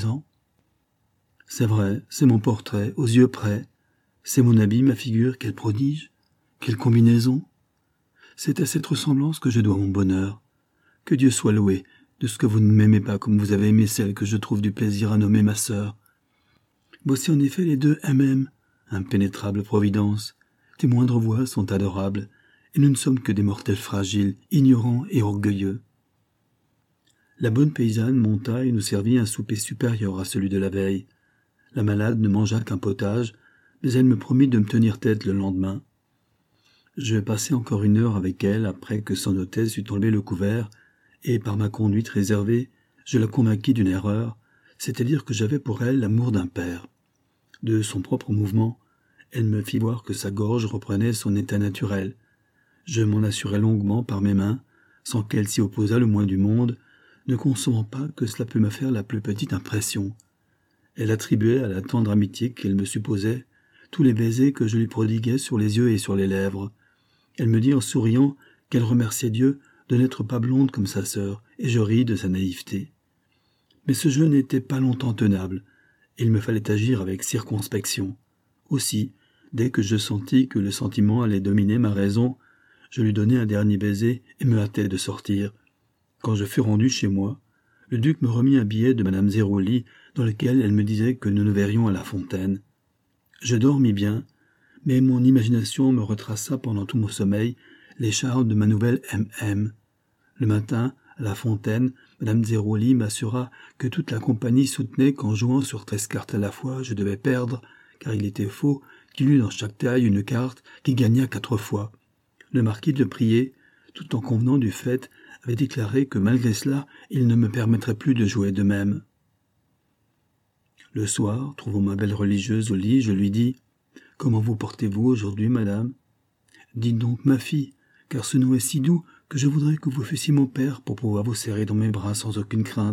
C'est vrai, c'est mon portrait, aux yeux près. C'est mon habit, ma figure, quel prodige, quelle combinaison. C'est à cette ressemblance que je dois mon bonheur. Que Dieu soit loué de ce que vous ne m'aimez pas comme vous avez aimé celle que je trouve du plaisir à nommer ma sœur. Voici en effet les 2 M.M., impénétrable providence. Tes moindres voix sont adorables, et nous ne sommes que des mortels fragiles, ignorants et orgueilleux. La bonne paysanne monta et nous servit un souper supérieur à celui de la veille. La malade ne mangea qu'un potage, mais elle me promit de me tenir tête le lendemain. Je passai encore 1 heure avec elle après que son hôtesse eut enlevé le couvert, et par ma conduite réservée, je la convainquis d'une erreur, c'est-à-dire que j'avais pour elle l'amour d'un père. De son propre mouvement, elle me fit voir que sa gorge reprenait son état naturel. Je m'en assurai longuement par mes mains, sans qu'elle s'y opposât le moins du monde, ne concevant pas que cela pût me faire la plus petite impression. Elle attribuait à la tendre amitié qu'elle me supposait tous les baisers que je lui prodiguais sur les yeux et sur les lèvres. Elle me dit en souriant qu'elle remerciait Dieu de n'être pas blonde comme sa sœur, et je ris de sa naïveté. Mais ce jeu n'était pas longtemps tenable, et il me fallait agir avec circonspection. Aussi, dès que je sentis que le sentiment allait dominer ma raison, je lui donnai un dernier baiser et me hâtai de sortir. Quand je fus rendu chez moi, le duc me remit un billet de madame Zerolli dans lequel elle me disait que nous nous verrions à la fontaine. Je dormis bien, mais mon imagination me retraça pendant tout mon sommeil les charmes de ma nouvelle M.M. Le matin, à la fontaine, madame Zerolli m'assura que toute la compagnie soutenait qu'en jouant sur 13 cartes à la fois, je devais perdre, car il était faux qu'il eût dans chaque taille une carte qui gagna 4 fois. Le marquis de Prier, tout en convenant du fait, avait déclaré que malgré cela, il ne me permettrait plus de jouer de même. Le soir, trouvant ma belle religieuse au lit, je lui dis « Comment vous portez-vous aujourd'hui, madame ?»« Dites donc, ma fille, car ce nom est si doux que je voudrais que vous fussiez mon père pour pouvoir vous serrer dans mes bras sans aucune crainte. »«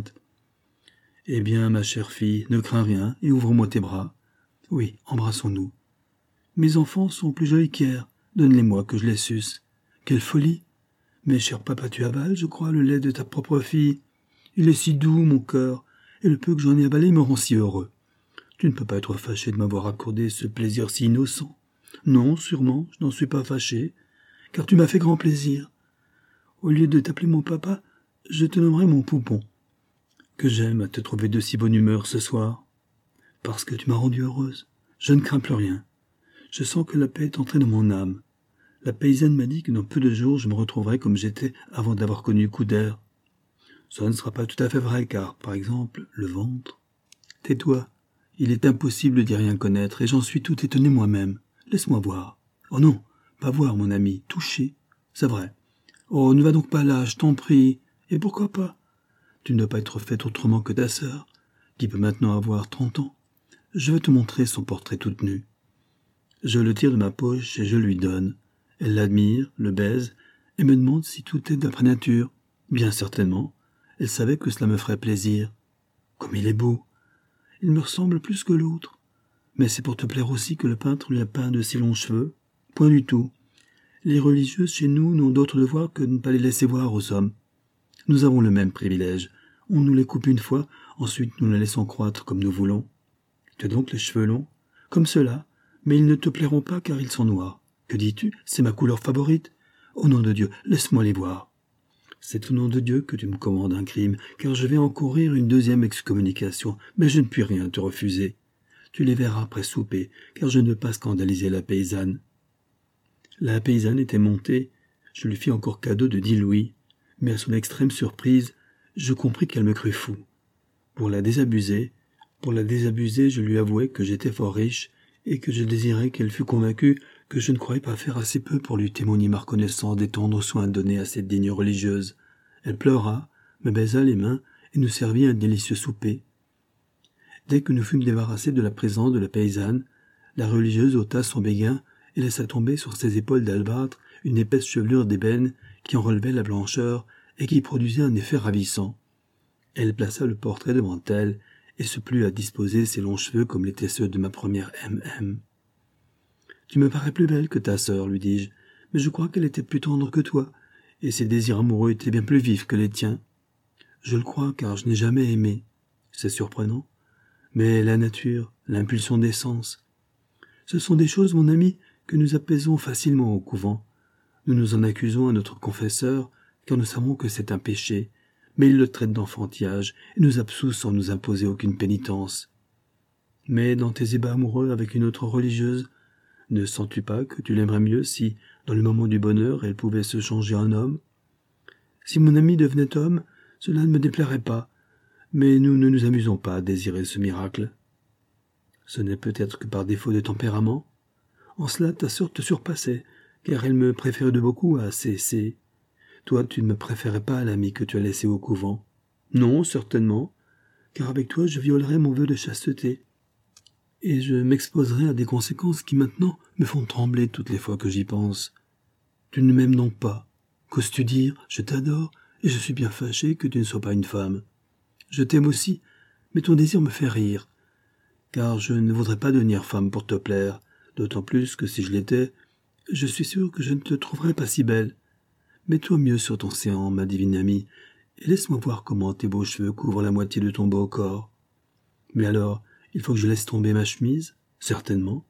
Eh bien, ma chère fille, ne crains rien et ouvre-moi tes bras. Oui, embrassons-nous. Mes enfants sont plus jolis qu'hier, donne-les-moi que je les suce. Quelle folie! Mais cher papa, tu avales, je crois, le lait de ta propre fille. Il est si doux, mon cœur, et le peu que j'en ai avalé me rend si heureux. Tu ne peux pas être fâché de m'avoir accordé ce plaisir si innocent. Non, sûrement, je n'en suis pas fâché, car tu m'as fait grand plaisir. Au lieu de t'appeler mon papa, je te nommerai mon poupon. Que j'aime à te trouver de si bonne humeur ce soir. Parce que tu m'as rendue heureuse. Je ne crains plus rien. Je sens que la paix est entrée dans mon âme. La paysanne m'a dit que dans peu de jours je me retrouverai comme j'étais avant d'avoir connu Couder. Ça ne sera pas tout à fait vrai, car, par exemple, le ventre. Tais-toi. Il est impossible d'y rien connaître, et j'en suis tout étonné moi-même. Laisse-moi voir. Oh non, pas voir, mon ami, toucher. C'est vrai. Oh, ne va donc pas là, je t'en prie. Et pourquoi pas? Tu ne dois pas être faite autrement que ta sœur, qui peut maintenant avoir 30 ans. Je vais te montrer son portrait toute nue. Je le tire de ma poche et je lui donne. Elle l'admire, le baise, et me demande si tout est d'après nature. Bien certainement. Elle savait que cela me ferait plaisir. Comme il est beau. Il me ressemble plus que l'autre. Mais c'est pour te plaire aussi que le peintre lui a peint de si longs cheveux. Point du tout. Les religieuses chez nous n'ont d'autre devoir que de ne pas les laisser voir aux hommes. Nous avons le même privilège. On nous les coupe une fois, ensuite nous les laissons croître comme nous voulons. Tu as donc les cheveux longs, comme ceux-là, mais ils ne te plairont pas car ils sont noirs. Que dis-tu? C'est ma couleur favorite. Au nom de Dieu, laisse-moi les voir. C'est au nom de Dieu que tu me commandes un crime, car je vais encourir une deuxième excommunication, mais je ne puis rien te refuser. Tu les verras après souper, car je ne veux pas scandaliser la paysanne. La paysanne était montée, je lui fis encore cadeau de 10 louis, mais à son extrême surprise, je compris qu'elle me crut fou. Pour la désabuser, je lui avouai que j'étais fort riche, et que je désirais qu'elle fût convaincue que je ne croyais pas faire assez peu pour lui témoigner ma reconnaissance des tendres soins donnés à cette digne religieuse. Elle pleura, me baisa les mains et nous servit un délicieux souper. Dès que nous fûmes débarrassés de la présence de la paysanne, la religieuse ôta son béguin et laissa tomber sur ses épaules d'albâtre une épaisse chevelure d'ébène qui en relevait la blancheur et qui produisait un effet ravissant. Elle plaça le portrait devant elle et se plut à disposer ses longs cheveux comme l'étaient ceux de ma première M.M. « Tu me parais plus belle que ta sœur, lui dis-je, mais je crois qu'elle était plus tendre que toi, et ses désirs amoureux étaient bien plus vifs que les tiens. Je le crois, car je n'ai jamais aimé. C'est surprenant. Mais la nature, l'impulsion des sens, ce sont des choses, mon ami, que nous apaisons facilement au couvent. Nous nous en accusons à notre confesseur, car nous savons que c'est un péché, mais il le traite d'enfantillage et nous absout sans nous imposer aucune pénitence. Mais dans tes ébats amoureux avec une autre religieuse, ne sens-tu pas que tu l'aimerais mieux si, dans le moment du bonheur, elle pouvait se changer en homme? Si mon ami devenait homme, cela ne me déplairait pas, mais nous ne nous amusons pas à désirer ce miracle. Ce n'est peut-être que par défaut de tempérament. En cela, ta sœur te surpassait, car elle me préférait de beaucoup à C.C. Toi, tu ne me préférais pas à l'ami que tu as laissé au couvent. Non, certainement, car avec toi, je violerais mon vœu de chasteté. Et je m'exposerai à des conséquences qui maintenant me font trembler toutes les fois que j'y pense. Tu ne m'aimes donc pas. Qu'oses-tu dire? Je t'adore, et je suis bien fâché que tu ne sois pas une femme. Je t'aime aussi, mais ton désir me fait rire, car je ne voudrais pas devenir femme pour te plaire, d'autant plus que si je l'étais, je suis sûr que je ne te trouverais pas si belle. Mets-toi mieux sur ton séant, ma divine amie, et laisse-moi voir comment tes beaux cheveux couvrent la moitié de ton beau corps. Mais alors, il faut que je laisse tomber ma chemise? Certainement.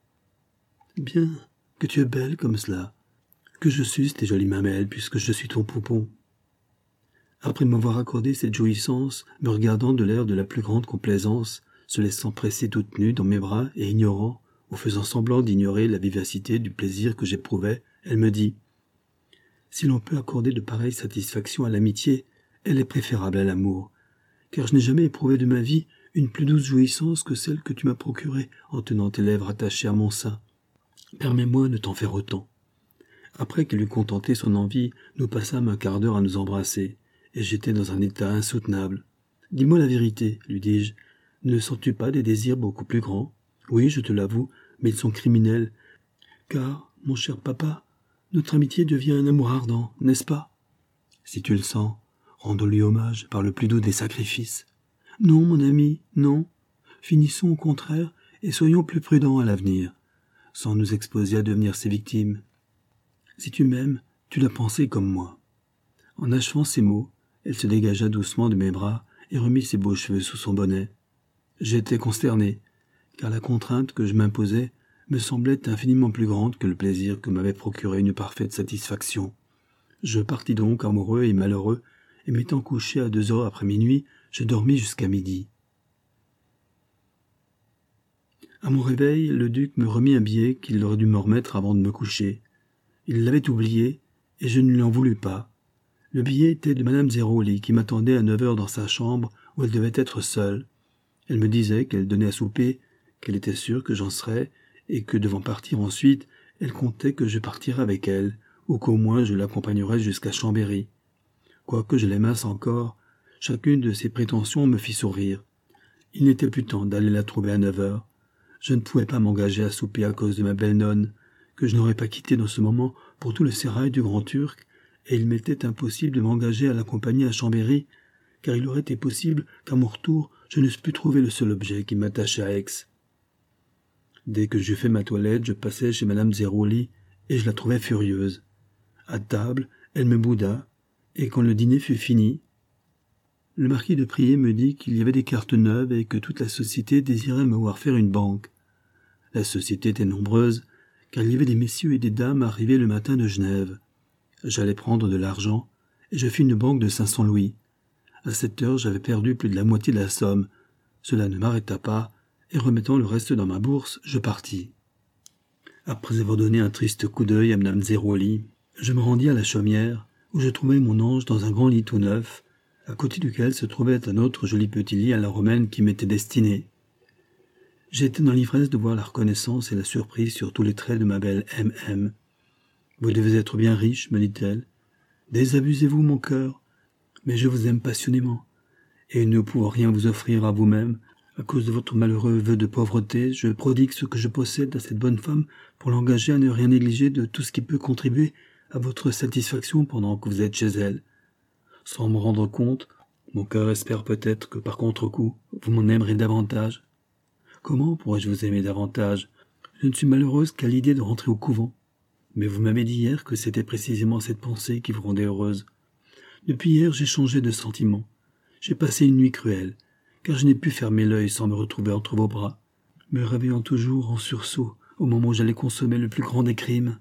Bien, que tu es belle comme cela, que je suce tes jolies mamelles puisque je suis ton poupon. Après m'avoir accordé cette jouissance, me regardant de l'air de la plus grande complaisance, se laissant presser toute nue dans mes bras et ignorant, ou faisant semblant d'ignorer la vivacité du plaisir que j'éprouvais, elle me dit « Si l'on peut accorder de pareilles satisfactions à l'amitié, elle est préférable à l'amour, car je n'ai jamais éprouvé de ma vie une plus douce jouissance que celle que tu m'as procurée en tenant tes lèvres attachées à mon sein. Permets-moi de t'en faire autant. » Après qu'elle eut contenté son envie, nous passâmes un quart d'heure à nous embrasser, et j'étais dans un état insoutenable. « Dis-moi la vérité, lui dis-je, ne sens-tu pas des désirs beaucoup plus grands? Oui, je te l'avoue, mais ils sont criminels, car, mon cher papa, notre amitié devient un amour ardent, n'est-ce pas? Si tu le sens, rendons-lui hommage par le plus doux des sacrifices. Non, mon ami, non. Finissons au contraire, et soyons plus prudents à l'avenir, sans nous exposer à devenir ses victimes. Si tu m'aimes, tu l'as pensé comme moi. » En achevant ces mots, elle se dégagea doucement de mes bras et remit ses beaux cheveux sous son bonnet. J'étais consterné, car la contrainte que je m'imposais me semblait infiniment plus grande que le plaisir que m'avait procuré une parfaite satisfaction. Je partis donc amoureux et malheureux, et m'étant couché à 2 heures après minuit, je dormis jusqu'à midi. À mon réveil, le duc me remit un billet qu'il aurait dû me remettre avant de me coucher. Il l'avait oublié, et je ne lui en voulus pas. Le billet était de Madame Zerolli, qui m'attendait à 9 heures dans sa chambre, où elle devait être seule. Elle me disait qu'elle donnait à souper, qu'elle était sûre que j'en serais, et que devant partir ensuite, elle comptait que je partirais avec elle, ou qu'au moins je l'accompagnerais jusqu'à Chambéry. Quoique je l'aimasse encore, chacune de ses prétentions me fit sourire. Il n'était plus temps d'aller la trouver à 9 heures. Je ne pouvais pas m'engager à souper à cause de ma belle nonne, que je n'aurais pas quittée dans ce moment pour tout le sérail du Grand Turc, et il m'était impossible de m'engager à l'accompagner à Chambéry, car il aurait été possible qu'à mon retour, je n'eusse pu trouver le seul objet qui m'attachait à Aix. Dès que j'eus fait ma toilette, je passai chez Madame Zerolli, et je la trouvai furieuse. À table, elle me bouda, et quand le dîner fut fini, le marquis de Prier me dit qu'il y avait des cartes neuves et que toute la société désirait me voir faire une banque. La société était nombreuse, car il y avait des messieurs et des dames arrivés le matin de Genève. J'allais prendre de l'argent, et je fis une banque de 500 louis. À 7 heures, j'avais perdu plus de la moitié de la somme. Cela ne m'arrêta pas, et remettant le reste dans ma bourse, je partis. Après avoir donné un triste coup d'œil à Madame Zerolli, je me rendis à la chaumière, où je trouvai mon ange dans un grand lit tout neuf, à côté duquel se trouvait un autre joli petit lit à la romaine qui m'était destiné. J'étais dans l'ivresse de voir la reconnaissance et la surprise sur tous les traits de ma belle M.M. « Vous devez être bien riche, me dit-elle. Désabusez-vous, mon cœur, mais je vous aime passionnément, et ne pouvant rien vous offrir à vous-même, à cause de votre malheureux vœu de pauvreté, je prodigue ce que je possède à cette bonne femme pour l'engager à ne rien négliger de tout ce qui peut contribuer à votre satisfaction pendant que vous êtes chez elle. Sans me rendre compte, mon cœur espère peut-être que par contre-coup, vous m'en aimerez davantage. Comment pourrais-je vous aimer davantage? Je ne suis malheureuse qu'à l'idée de rentrer au couvent. Mais vous m'avez dit hier que c'était précisément cette pensée qui vous rendait heureuse. Depuis hier, j'ai changé de sentiment. J'ai passé une nuit cruelle, car je n'ai pu fermer l'œil sans me retrouver entre vos bras, me réveillant toujours en sursaut au moment où j'allais consommer le plus grand des crimes.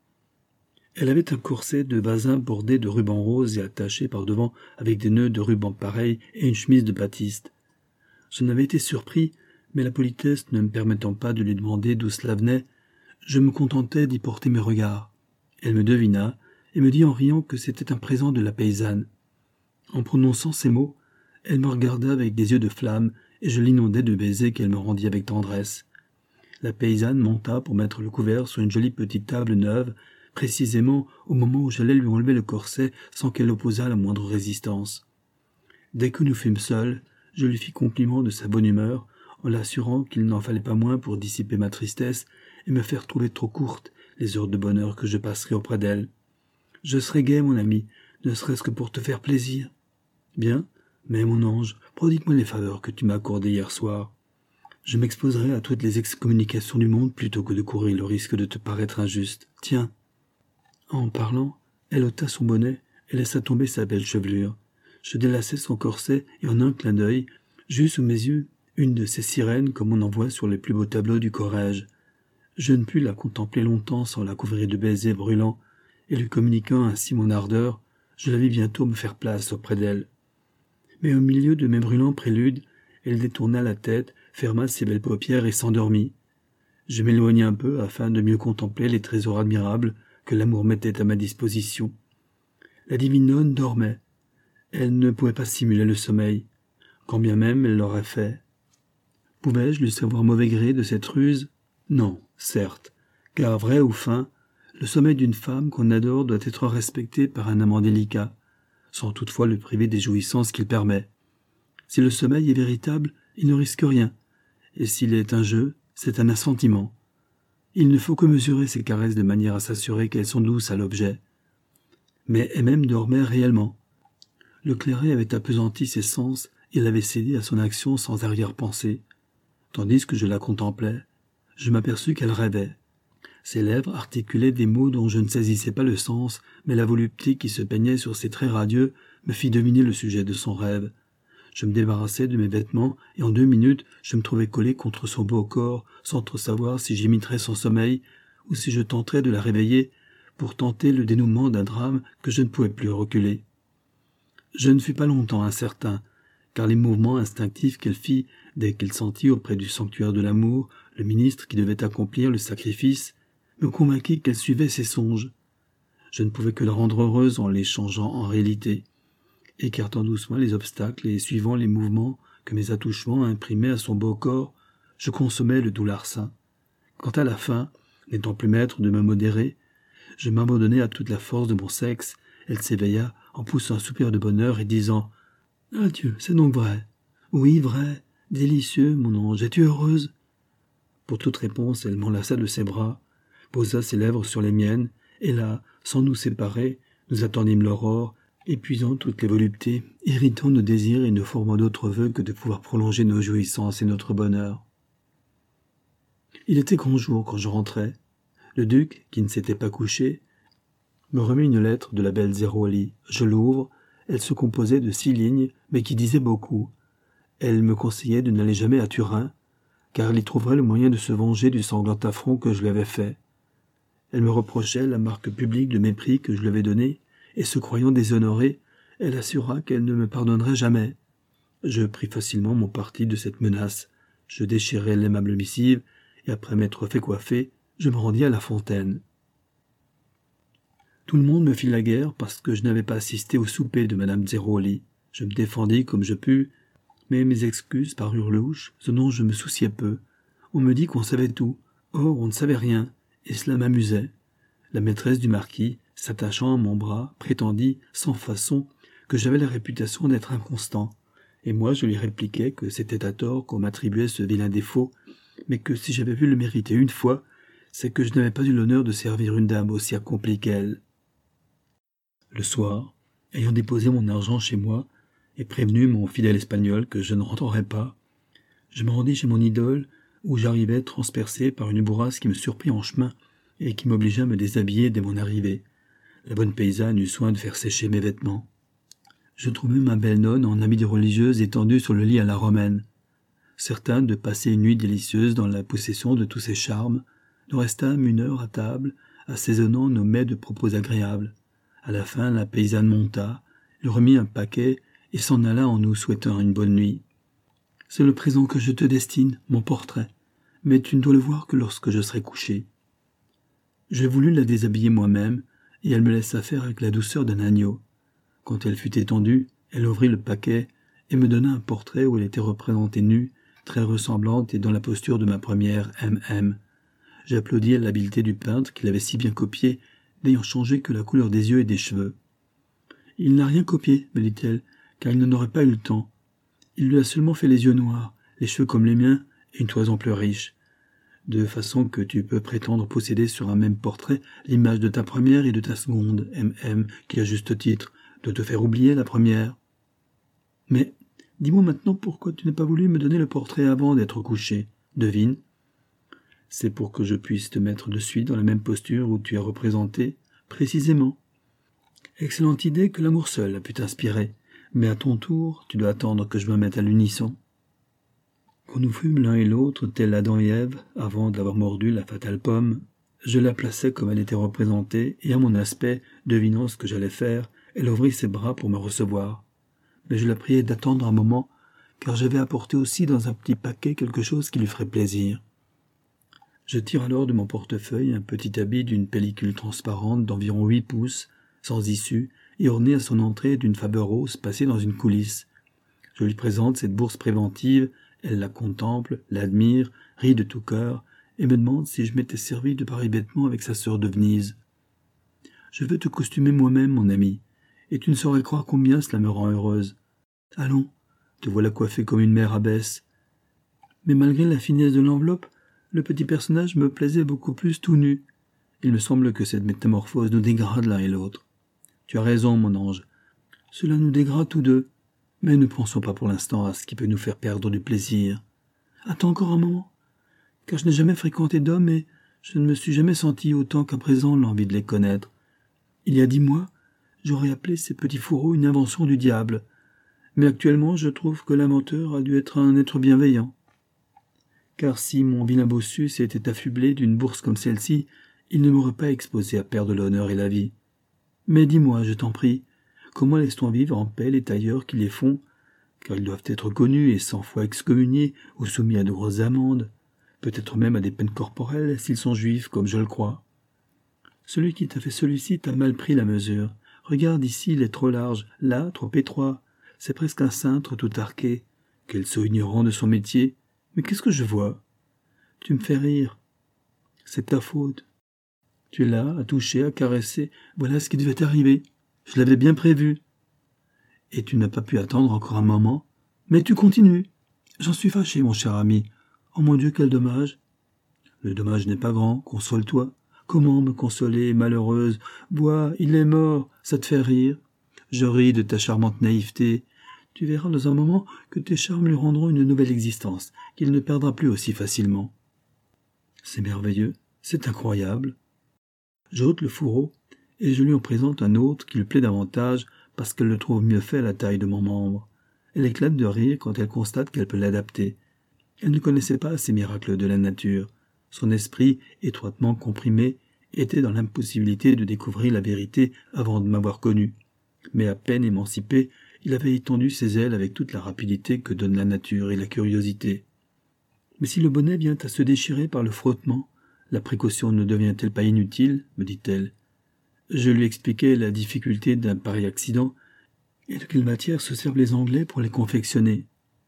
Elle avait un corset de basin bordé de rubans roses et attaché par devant avec des nœuds de rubans pareils et une chemise de batiste. J'en avais été surpris, mais la politesse ne me permettant pas de lui demander d'où cela venait, je me contentais d'y porter mes regards. Elle me devina et me dit en riant que c'était un présent de la paysanne. En prononçant ces mots, elle me regarda avec des yeux de flamme et je l'inondai de baisers qu'elle me rendit avec tendresse. La paysanne monta pour mettre le couvert sur une jolie petite table neuve, précisément au moment où j'allais lui enlever le corset sans qu'elle opposât la moindre résistance. Dès que nous fûmes seuls, je lui fis compliment de sa bonne humeur, en l'assurant qu'il n'en fallait pas moins pour dissiper ma tristesse et me faire trouver trop courtes les heures de bonheur que je passerais auprès d'elle. « Je serai gai, mon ami, ne serait-ce que pour te faire plaisir. »« Bien, mais mon ange, prodigue-moi les faveurs que tu m'as accordées hier soir. Je m'exposerai à toutes les excommunications du monde plutôt que de courir le risque de te paraître injuste. Tiens. » En parlant, elle ôta son bonnet et laissa tomber sa belle chevelure. Je délaçai son corset et en un clin d'œil, j'eus sous mes yeux une de ces sirènes comme on en voit sur les plus beaux tableaux du Corrège. Je ne pus la contempler longtemps sans la couvrir de baisers brûlants, et lui communiquant ainsi mon ardeur, Je la vis bientôt me faire place auprès d'elle. Mais au milieu de mes brûlants préludes, elle détourna la tête, ferma ses belles paupières et s'endormit. Je m'éloignai un peu afin de mieux contempler les trésors admirables que l'amour mettait à ma disposition. La divine nonne dormait. Elle ne pouvait pas simuler le sommeil, quand bien même elle l'aurait fait. Pouvais-je lui savoir mauvais gré de cette ruse? Non, certes, car vrai ou fin, le sommeil d'une femme qu'on adore doit être respecté par un amant délicat, sans toutefois le priver des jouissances qu'il permet. Si le sommeil est véritable, il ne risque rien, et s'il est un jeu, c'est un assentiment. Il ne faut que mesurer ses caresses de manière à s'assurer qu'elles sont douces à l'objet. Mais elle-même dormait réellement. Le clairet avait appesanti ses sens et l'avait cédé à son action sans arrière-pensée. Tandis que je la contemplais, je m'aperçus qu'elle rêvait. Ses lèvres articulaient des mots dont je ne saisissais pas le sens, mais la volupté qui se peignait sur ses traits radieux me fit deviner le sujet de son rêve. Je me débarrassai de mes vêtements, et en 2 minutes, je me trouvai collé contre son beau corps, sans trop savoir si j'imiterais son sommeil, ou si je tenterais de la réveiller, pour tenter le dénouement d'un drame que je ne pouvais plus reculer. Je ne fus pas longtemps incertain, car les mouvements instinctifs qu'elle fit dès qu'elle sentit auprès du sanctuaire de l'amour le ministre qui devait accomplir le sacrifice, me convainquit qu'elle suivait ses songes. Je ne pouvais que la rendre heureuse en les changeant en réalité. Écartant doucement les obstacles et suivant les mouvements que mes attouchements imprimaient à son beau corps, je consommais le doux larcin. Quant à la fin, n'étant plus maître de me modérer, je m'abandonnai à toute la force de mon sexe. Elle s'éveilla en poussant un soupir de bonheur et disant « Adieu, c'est donc vrai. Oui, vrai, délicieux, mon ange, es-tu heureuse ?» Pour toute réponse, elle m'enlaça de ses bras, posa ses lèvres sur les miennes, et là, sans nous séparer, nous attendîmes l'aurore, épuisant toutes les voluptés, irritant nos désirs et ne formant d'autres vœux que de pouvoir prolonger nos jouissances et notre bonheur. Il était grand jour quand je rentrai. Le duc, qui ne s'était pas couché, me remit une lettre de la belle Zérolie. Je l'ouvre. Elle se composait de 6 lignes, mais qui disait beaucoup. Elle me conseillait de n'aller jamais à Turin, car elle y trouverait le moyen de se venger du sanglant affront que je lui avais fait. Elle me reprochait la marque publique de mépris que je lui avais donnée, et se croyant déshonorée, elle assura qu'elle ne me pardonnerait jamais. Je pris facilement mon parti de cette menace. Je déchirai l'aimable missive, et après m'être fait coiffer, je me rendis à la fontaine. Tout le monde me fit la guerre parce que je n'avais pas assisté au souper de madame Zérolie. Je me défendis comme je pus, mais mes excuses parurent louches, ce dont je me souciais peu. On me dit qu'on savait tout, or on ne savait rien, et cela m'amusait. La maîtresse du marquis, s'attachant à mon bras, prétendit, sans façon, que j'avais la réputation d'être inconstant, et moi je lui répliquai que c'était à tort qu'on m'attribuait ce vilain défaut, mais que si j'avais vu le mériter une fois, c'est que je n'avais pas eu l'honneur de servir une dame aussi accomplie qu'elle. Le soir, ayant déposé mon argent chez moi, et prévenu mon fidèle espagnol que je ne rentrerais pas, je me rendis chez mon idole, où j'arrivai transpercé par une bourrasque qui me surprit en chemin, et qui m'obligea à me déshabiller dès mon arrivée. La bonne paysanne eut soin de faire sécher mes vêtements. Je trouvai ma belle nonne en habit de religieuse étendue sur le lit à la romaine. Certain de passer une nuit délicieuse dans la possession de tous ses charmes, nous restâmes 1 heure à table, assaisonnant nos mets de propos agréables. À la fin, la paysanne monta, lui remit un paquet et s'en alla en nous souhaitant une bonne nuit. « C'est le présent que je te destine, mon portrait, mais tu ne dois le voir que lorsque je serai couché. » Je voulus la déshabiller moi-même, et elle me laissa faire avec la douceur d'un agneau. Quand elle fut étendue, elle ouvrit le paquet et me donna un portrait où elle était représentée nue, très ressemblante et dans la posture de ma première M.M. J'applaudis à l'habileté du peintre qui l'avait si bien copié, n'ayant changé que la couleur des yeux et des cheveux. « Il n'a rien copié, me dit-elle, car il n'en aurait pas eu le temps. Il lui a seulement fait les yeux noirs, les cheveux comme les miens et une toison plus riche. De façon que tu peux prétendre posséder sur un même portrait l'image de ta première et de ta seconde, M.M., qui, à juste titre, doit te faire oublier la première. Mais dis-moi maintenant pourquoi tu n'as pas voulu me donner le portrait avant d'être couché. Devine. C'est pour que je puisse te mettre de suite dans la même posture où tu es représenté, précisément. Excellente idée que l'amour seul a pu t'inspirer, mais à ton tour, tu dois attendre que je me mette à l'unisson. Quand nous fûmes l'un et l'autre, tel Adam et Ève, avant d'avoir mordu la fatale pomme, je la plaçai comme elle était représentée, et à mon aspect, devinant ce que j'allais faire, Elle ouvrit ses bras pour me recevoir. Mais je la priai d'attendre un moment, car j'avais apporté aussi dans un petit paquet quelque chose qui lui ferait plaisir. Je tire alors de mon portefeuille un petit habit d'une pellicule transparente d'environ 8 pouces, sans issue, et orné à son entrée d'une faveur rose passée dans une coulisse. Je lui présente cette bourse préventive, elle la contemple, l'admire, rit de tout cœur, et me demande si je m'étais servi de pareils vêtements avec sa sœur de Venise. Je veux te costumer moi-même, mon ami, et tu ne saurais croire combien cela me rend heureuse. Allons, te voilà coiffée comme une mère abbesse. Mais malgré la finesse de l'enveloppe, le petit personnage me plaisait beaucoup plus tout nu. Il me semble que cette métamorphose nous dégrade l'un et l'autre. Tu as raison, mon ange. Cela nous dégrade tous deux. Mais ne pensons pas pour l'instant à ce qui peut nous faire perdre du plaisir. Attends encore un moment, car je n'ai jamais fréquenté d'hommes et je ne me suis jamais senti autant qu'à présent l'envie de les connaître. Il y a 10 mois, j'aurais appelé ces petits fourreaux une invention du diable. Mais actuellement, je trouve que l'inventeur a dû être un être bienveillant. Car si mon vilain bossu s'était affublé d'une bourse comme celle-ci, il ne m'aurait pas exposé à perdre l'honneur et la vie. Mais dis-moi, je t'en prie, comment laisse-t-on vivre en paix les tailleurs qui les font, car ils doivent être connus et 100 fois excommuniés ou soumis à de grosses amendes, peut-être même à des peines corporelles s'ils sont juifs, comme je le crois. Celui qui t'a fait celui-ci t'a mal pris la mesure. Regarde ici, il est trop large, là, trop étroit. C'est presque un cintre tout arqué. Quel sot ignorant de son métier. Mais qu'est-ce que je vois? Tu me fais rire. C'est ta faute. Tu es là, à toucher, à caresser. Voilà ce qui devait arriver. Je l'avais bien prévu. Et tu n'as pas pu attendre encore un moment. Mais tu continues. J'en suis fâché, mon cher ami. Oh mon Dieu, quel dommage. Le dommage n'est pas grand, console-toi. Comment me consoler, malheureuse? Bois, il est mort, ça te fait rire. Je ris de ta charmante naïveté. Tu verras dans un moment que tes charmes lui rendront une nouvelle existence, qu'il ne perdra plus aussi facilement. C'est merveilleux, c'est incroyable. J'ôte le fourreau, et je lui en présente un autre qui lui plaît davantage parce qu'elle le trouve mieux fait à la taille de mon membre. Elle éclate de rire quand elle constate qu'elle peut l'adapter. Elle ne connaissait pas ces miracles de la nature. Son esprit, étroitement comprimé, était dans l'impossibilité de découvrir la vérité avant de m'avoir connu. Mais à peine émancipé, il avait étendu ses ailes avec toute la rapidité que donne la nature et la curiosité. Mais si le bonnet vient à se déchirer par le frottement, la précaution ne devient-elle pas inutile, me dit-elle. Je lui expliquai la difficulté d'un pareil accident et de quelle matière se servent les Anglais pour les confectionner.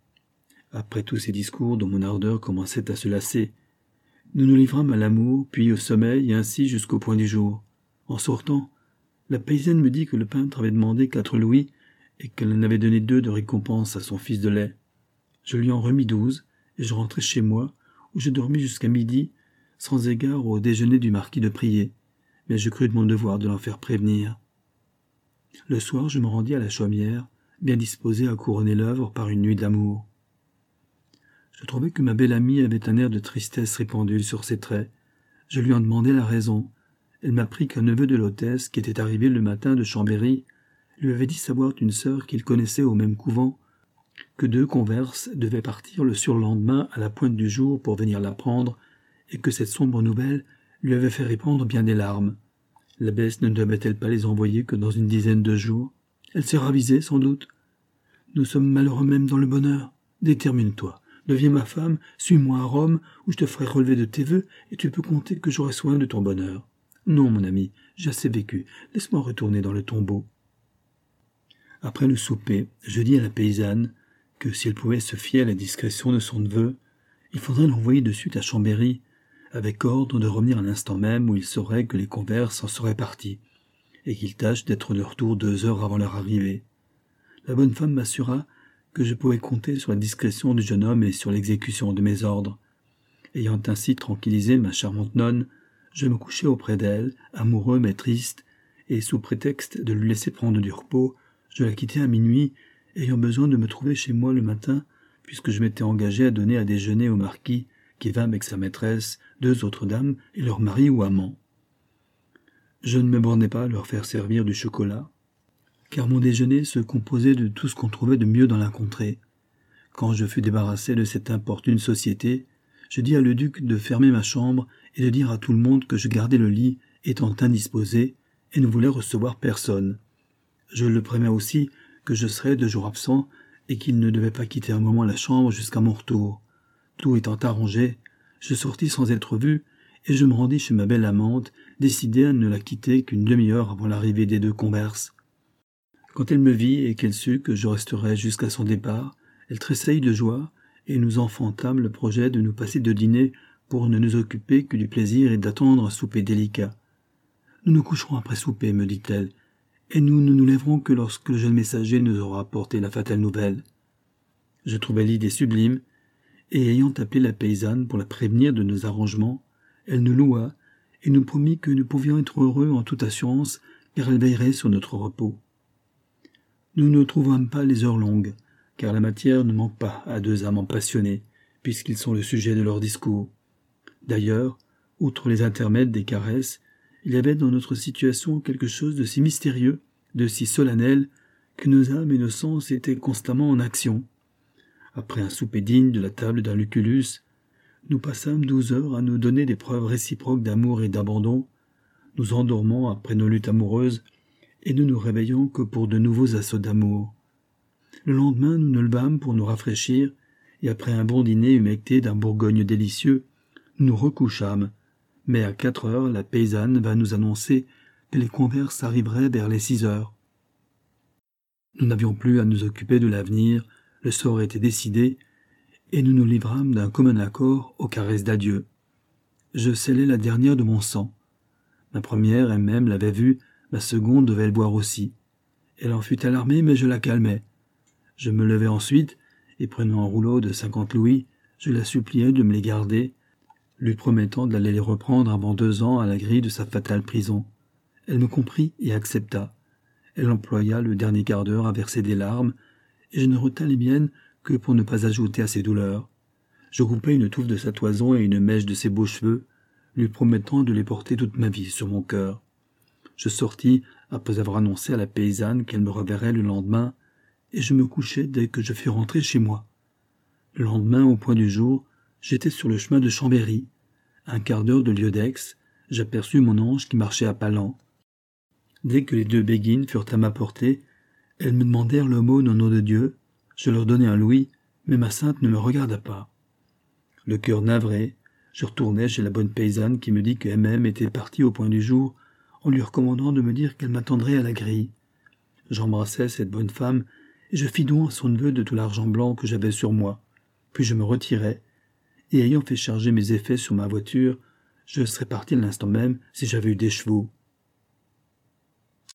Après tous ces discours dont mon ardeur commençait à se lasser, nous nous livrâmes à l'amour, puis au sommeil, et ainsi jusqu'au point du jour. En sortant, la paysanne me dit que le peintre avait demandé 4 louis et qu'elle en avait donné 2 de récompense à son fils de lait. Je lui en remis 12, et je rentrai chez moi, où je dormis jusqu'à midi, sans égard au déjeuner du marquis de Prier, mais je crus de mon devoir de l'en faire prévenir. Le soir, je me rendis à la chaumière, bien disposé à couronner l'œuvre par une nuit d'amour. Je trouvais que ma belle amie avait un air de tristesse répandu sur ses traits. Je lui en demandai la raison. Elle m'apprit qu'un neveu de l'hôtesse, qui était arrivé le matin de Chambéry, lui avait dit savoir d'une sœur qu'il connaissait au même couvent, que 2 converses devaient partir le surlendemain à la pointe du jour pour venir la prendre, et que cette sombre nouvelle lui avait fait répandre bien des larmes. L'abbesse ne devait-elle pas les envoyer que dans une dizaine de jours? Elle s'est ravisée, sans doute. Nous sommes malheureux même dans le bonheur. Détermine-toi. Deviens ma femme, suis-moi à Rome, où je te ferai relever de tes vœux, et tu peux compter que j'aurai soin de ton bonheur. Non, mon ami, j'ai assez vécu. Laisse-moi retourner dans le tombeau. Après le souper, je dis à la paysanne que si elle pouvait se fier à la discrétion de son neveu, il faudrait l'envoyer de suite à Chambéry, avec ordre de revenir à l'instant même où il saurait que les converses en seraient partis, et qu'il tâche d'être de retour 2 heures avant leur arrivée. La bonne femme m'assura que je pouvais compter sur la discrétion du jeune homme et sur l'exécution de mes ordres. Ayant ainsi tranquillisé ma charmante nonne, je me couchai auprès d'elle, amoureux mais triste, et sous prétexte de lui laisser prendre du repos, je la quittai à minuit, ayant besoin de me trouver chez moi le matin, puisque je m'étais engagé à donner à déjeuner au marquis, qui vint avec sa maîtresse, 2 autres dames et leur mari ou amant. Je ne me bornai pas à leur faire servir du chocolat, car mon déjeuner se composait de tout ce qu'on trouvait de mieux dans la contrée. Quand je fus débarrassé de cette importune société, je dis à le duc de fermer ma chambre et de dire à tout le monde que je gardais le lit, étant indisposé, et ne voulais recevoir personne. Je le prémets aussi que je serais 2 jours absent et qu'il ne devait pas quitter un moment la chambre jusqu'à mon retour. Tout étant arrangé, je sortis sans être vu et je me rendis chez ma belle amante, décidé à ne la quitter qu'une demi-heure avant l'arrivée des 2 converses. Quand elle me vit et qu'elle sut que je resterais jusqu'à son départ, elle tressaillit de joie et nous enfantâmes le projet de nous passer de dîner pour ne nous occuper que du plaisir et d'attendre un souper délicat. « Nous nous coucherons après souper, me dit-elle, et nous ne nous lèverons que lorsque le jeune messager nous aura apporté la fatale nouvelle. » Je trouvai l'idée sublime, et ayant appelé la paysanne pour la prévenir de nos arrangements, elle nous loua et nous promit que nous pouvions être heureux en toute assurance, car elle veillerait sur notre repos. Nous ne trouvâmes pas les heures longues, car la matière ne manque pas à 2 amants passionnés, puisqu'ils sont le sujet de leurs discours. D'ailleurs, outre les intermèdes des caresses, il y avait dans notre situation quelque chose de si mystérieux, de si solennel, que nos âmes et nos sens étaient constamment en action. Après un souper digne de la table d'un Lucullus, nous passâmes 12 heures à nous donner des preuves réciproques d'amour et d'abandon, nous endormant après nos luttes amoureuses, et ne nous réveillons que pour de nouveaux assauts d'amour. Le lendemain, nous nous levâmes pour nous rafraîchir, et après un bon dîner humecté d'un Bourgogne délicieux, nous nous recouchâmes. Mais à 4 heures, la paysanne va nous annoncer que les converses arriveraient vers les 6 heures. Nous n'avions plus à nous occuper de l'avenir, le sort était décidé, et nous nous livrâmes d'un commun accord aux caresses d'adieu. Je scellai la dernière de mon sang. Ma première elle-même l'avait vue, ma seconde devait le voir aussi. Elle en fut alarmée, mais je la calmai. Je me levai ensuite, et prenant un rouleau de 50 louis, je la suppliai de me les garder, lui promettant d'aller les reprendre avant 2 ans à la grille de sa fatale prison. Elle me comprit et accepta. Elle employa le dernier quart d'heure à verser des larmes, et je ne retins les miennes que pour ne pas ajouter à ses douleurs. Je coupai une touffe de sa toison et une mèche de ses beaux cheveux, lui promettant de les porter toute ma vie sur mon cœur. Je sortis après avoir annoncé à la paysanne qu'elle me reverrait le lendemain, et je me couchai dès que je fus rentré chez moi. Le lendemain, au point du jour, j'étais sur le chemin de Chambéry. À un quart d'heure de Lieudex, j'aperçus mon ange qui marchait à pas lents. Dès que les 2 béguines furent à ma portée, elles me demandèrent l'aumône au nom de Dieu. Je leur donnai un louis, mais ma sainte ne me regarda pas. Le cœur navré, je retournai chez la bonne paysanne qui me dit que MM était partie au point du jour, en lui recommandant de me dire qu'elle m'attendrait à la grille. J'embrassai cette bonne femme, et je fis don à son neveu de tout l'argent blanc que j'avais sur moi. Puis je me retirai, et ayant fait charger mes effets sur ma voiture, je serais parti à l'instant même si j'avais eu des chevaux.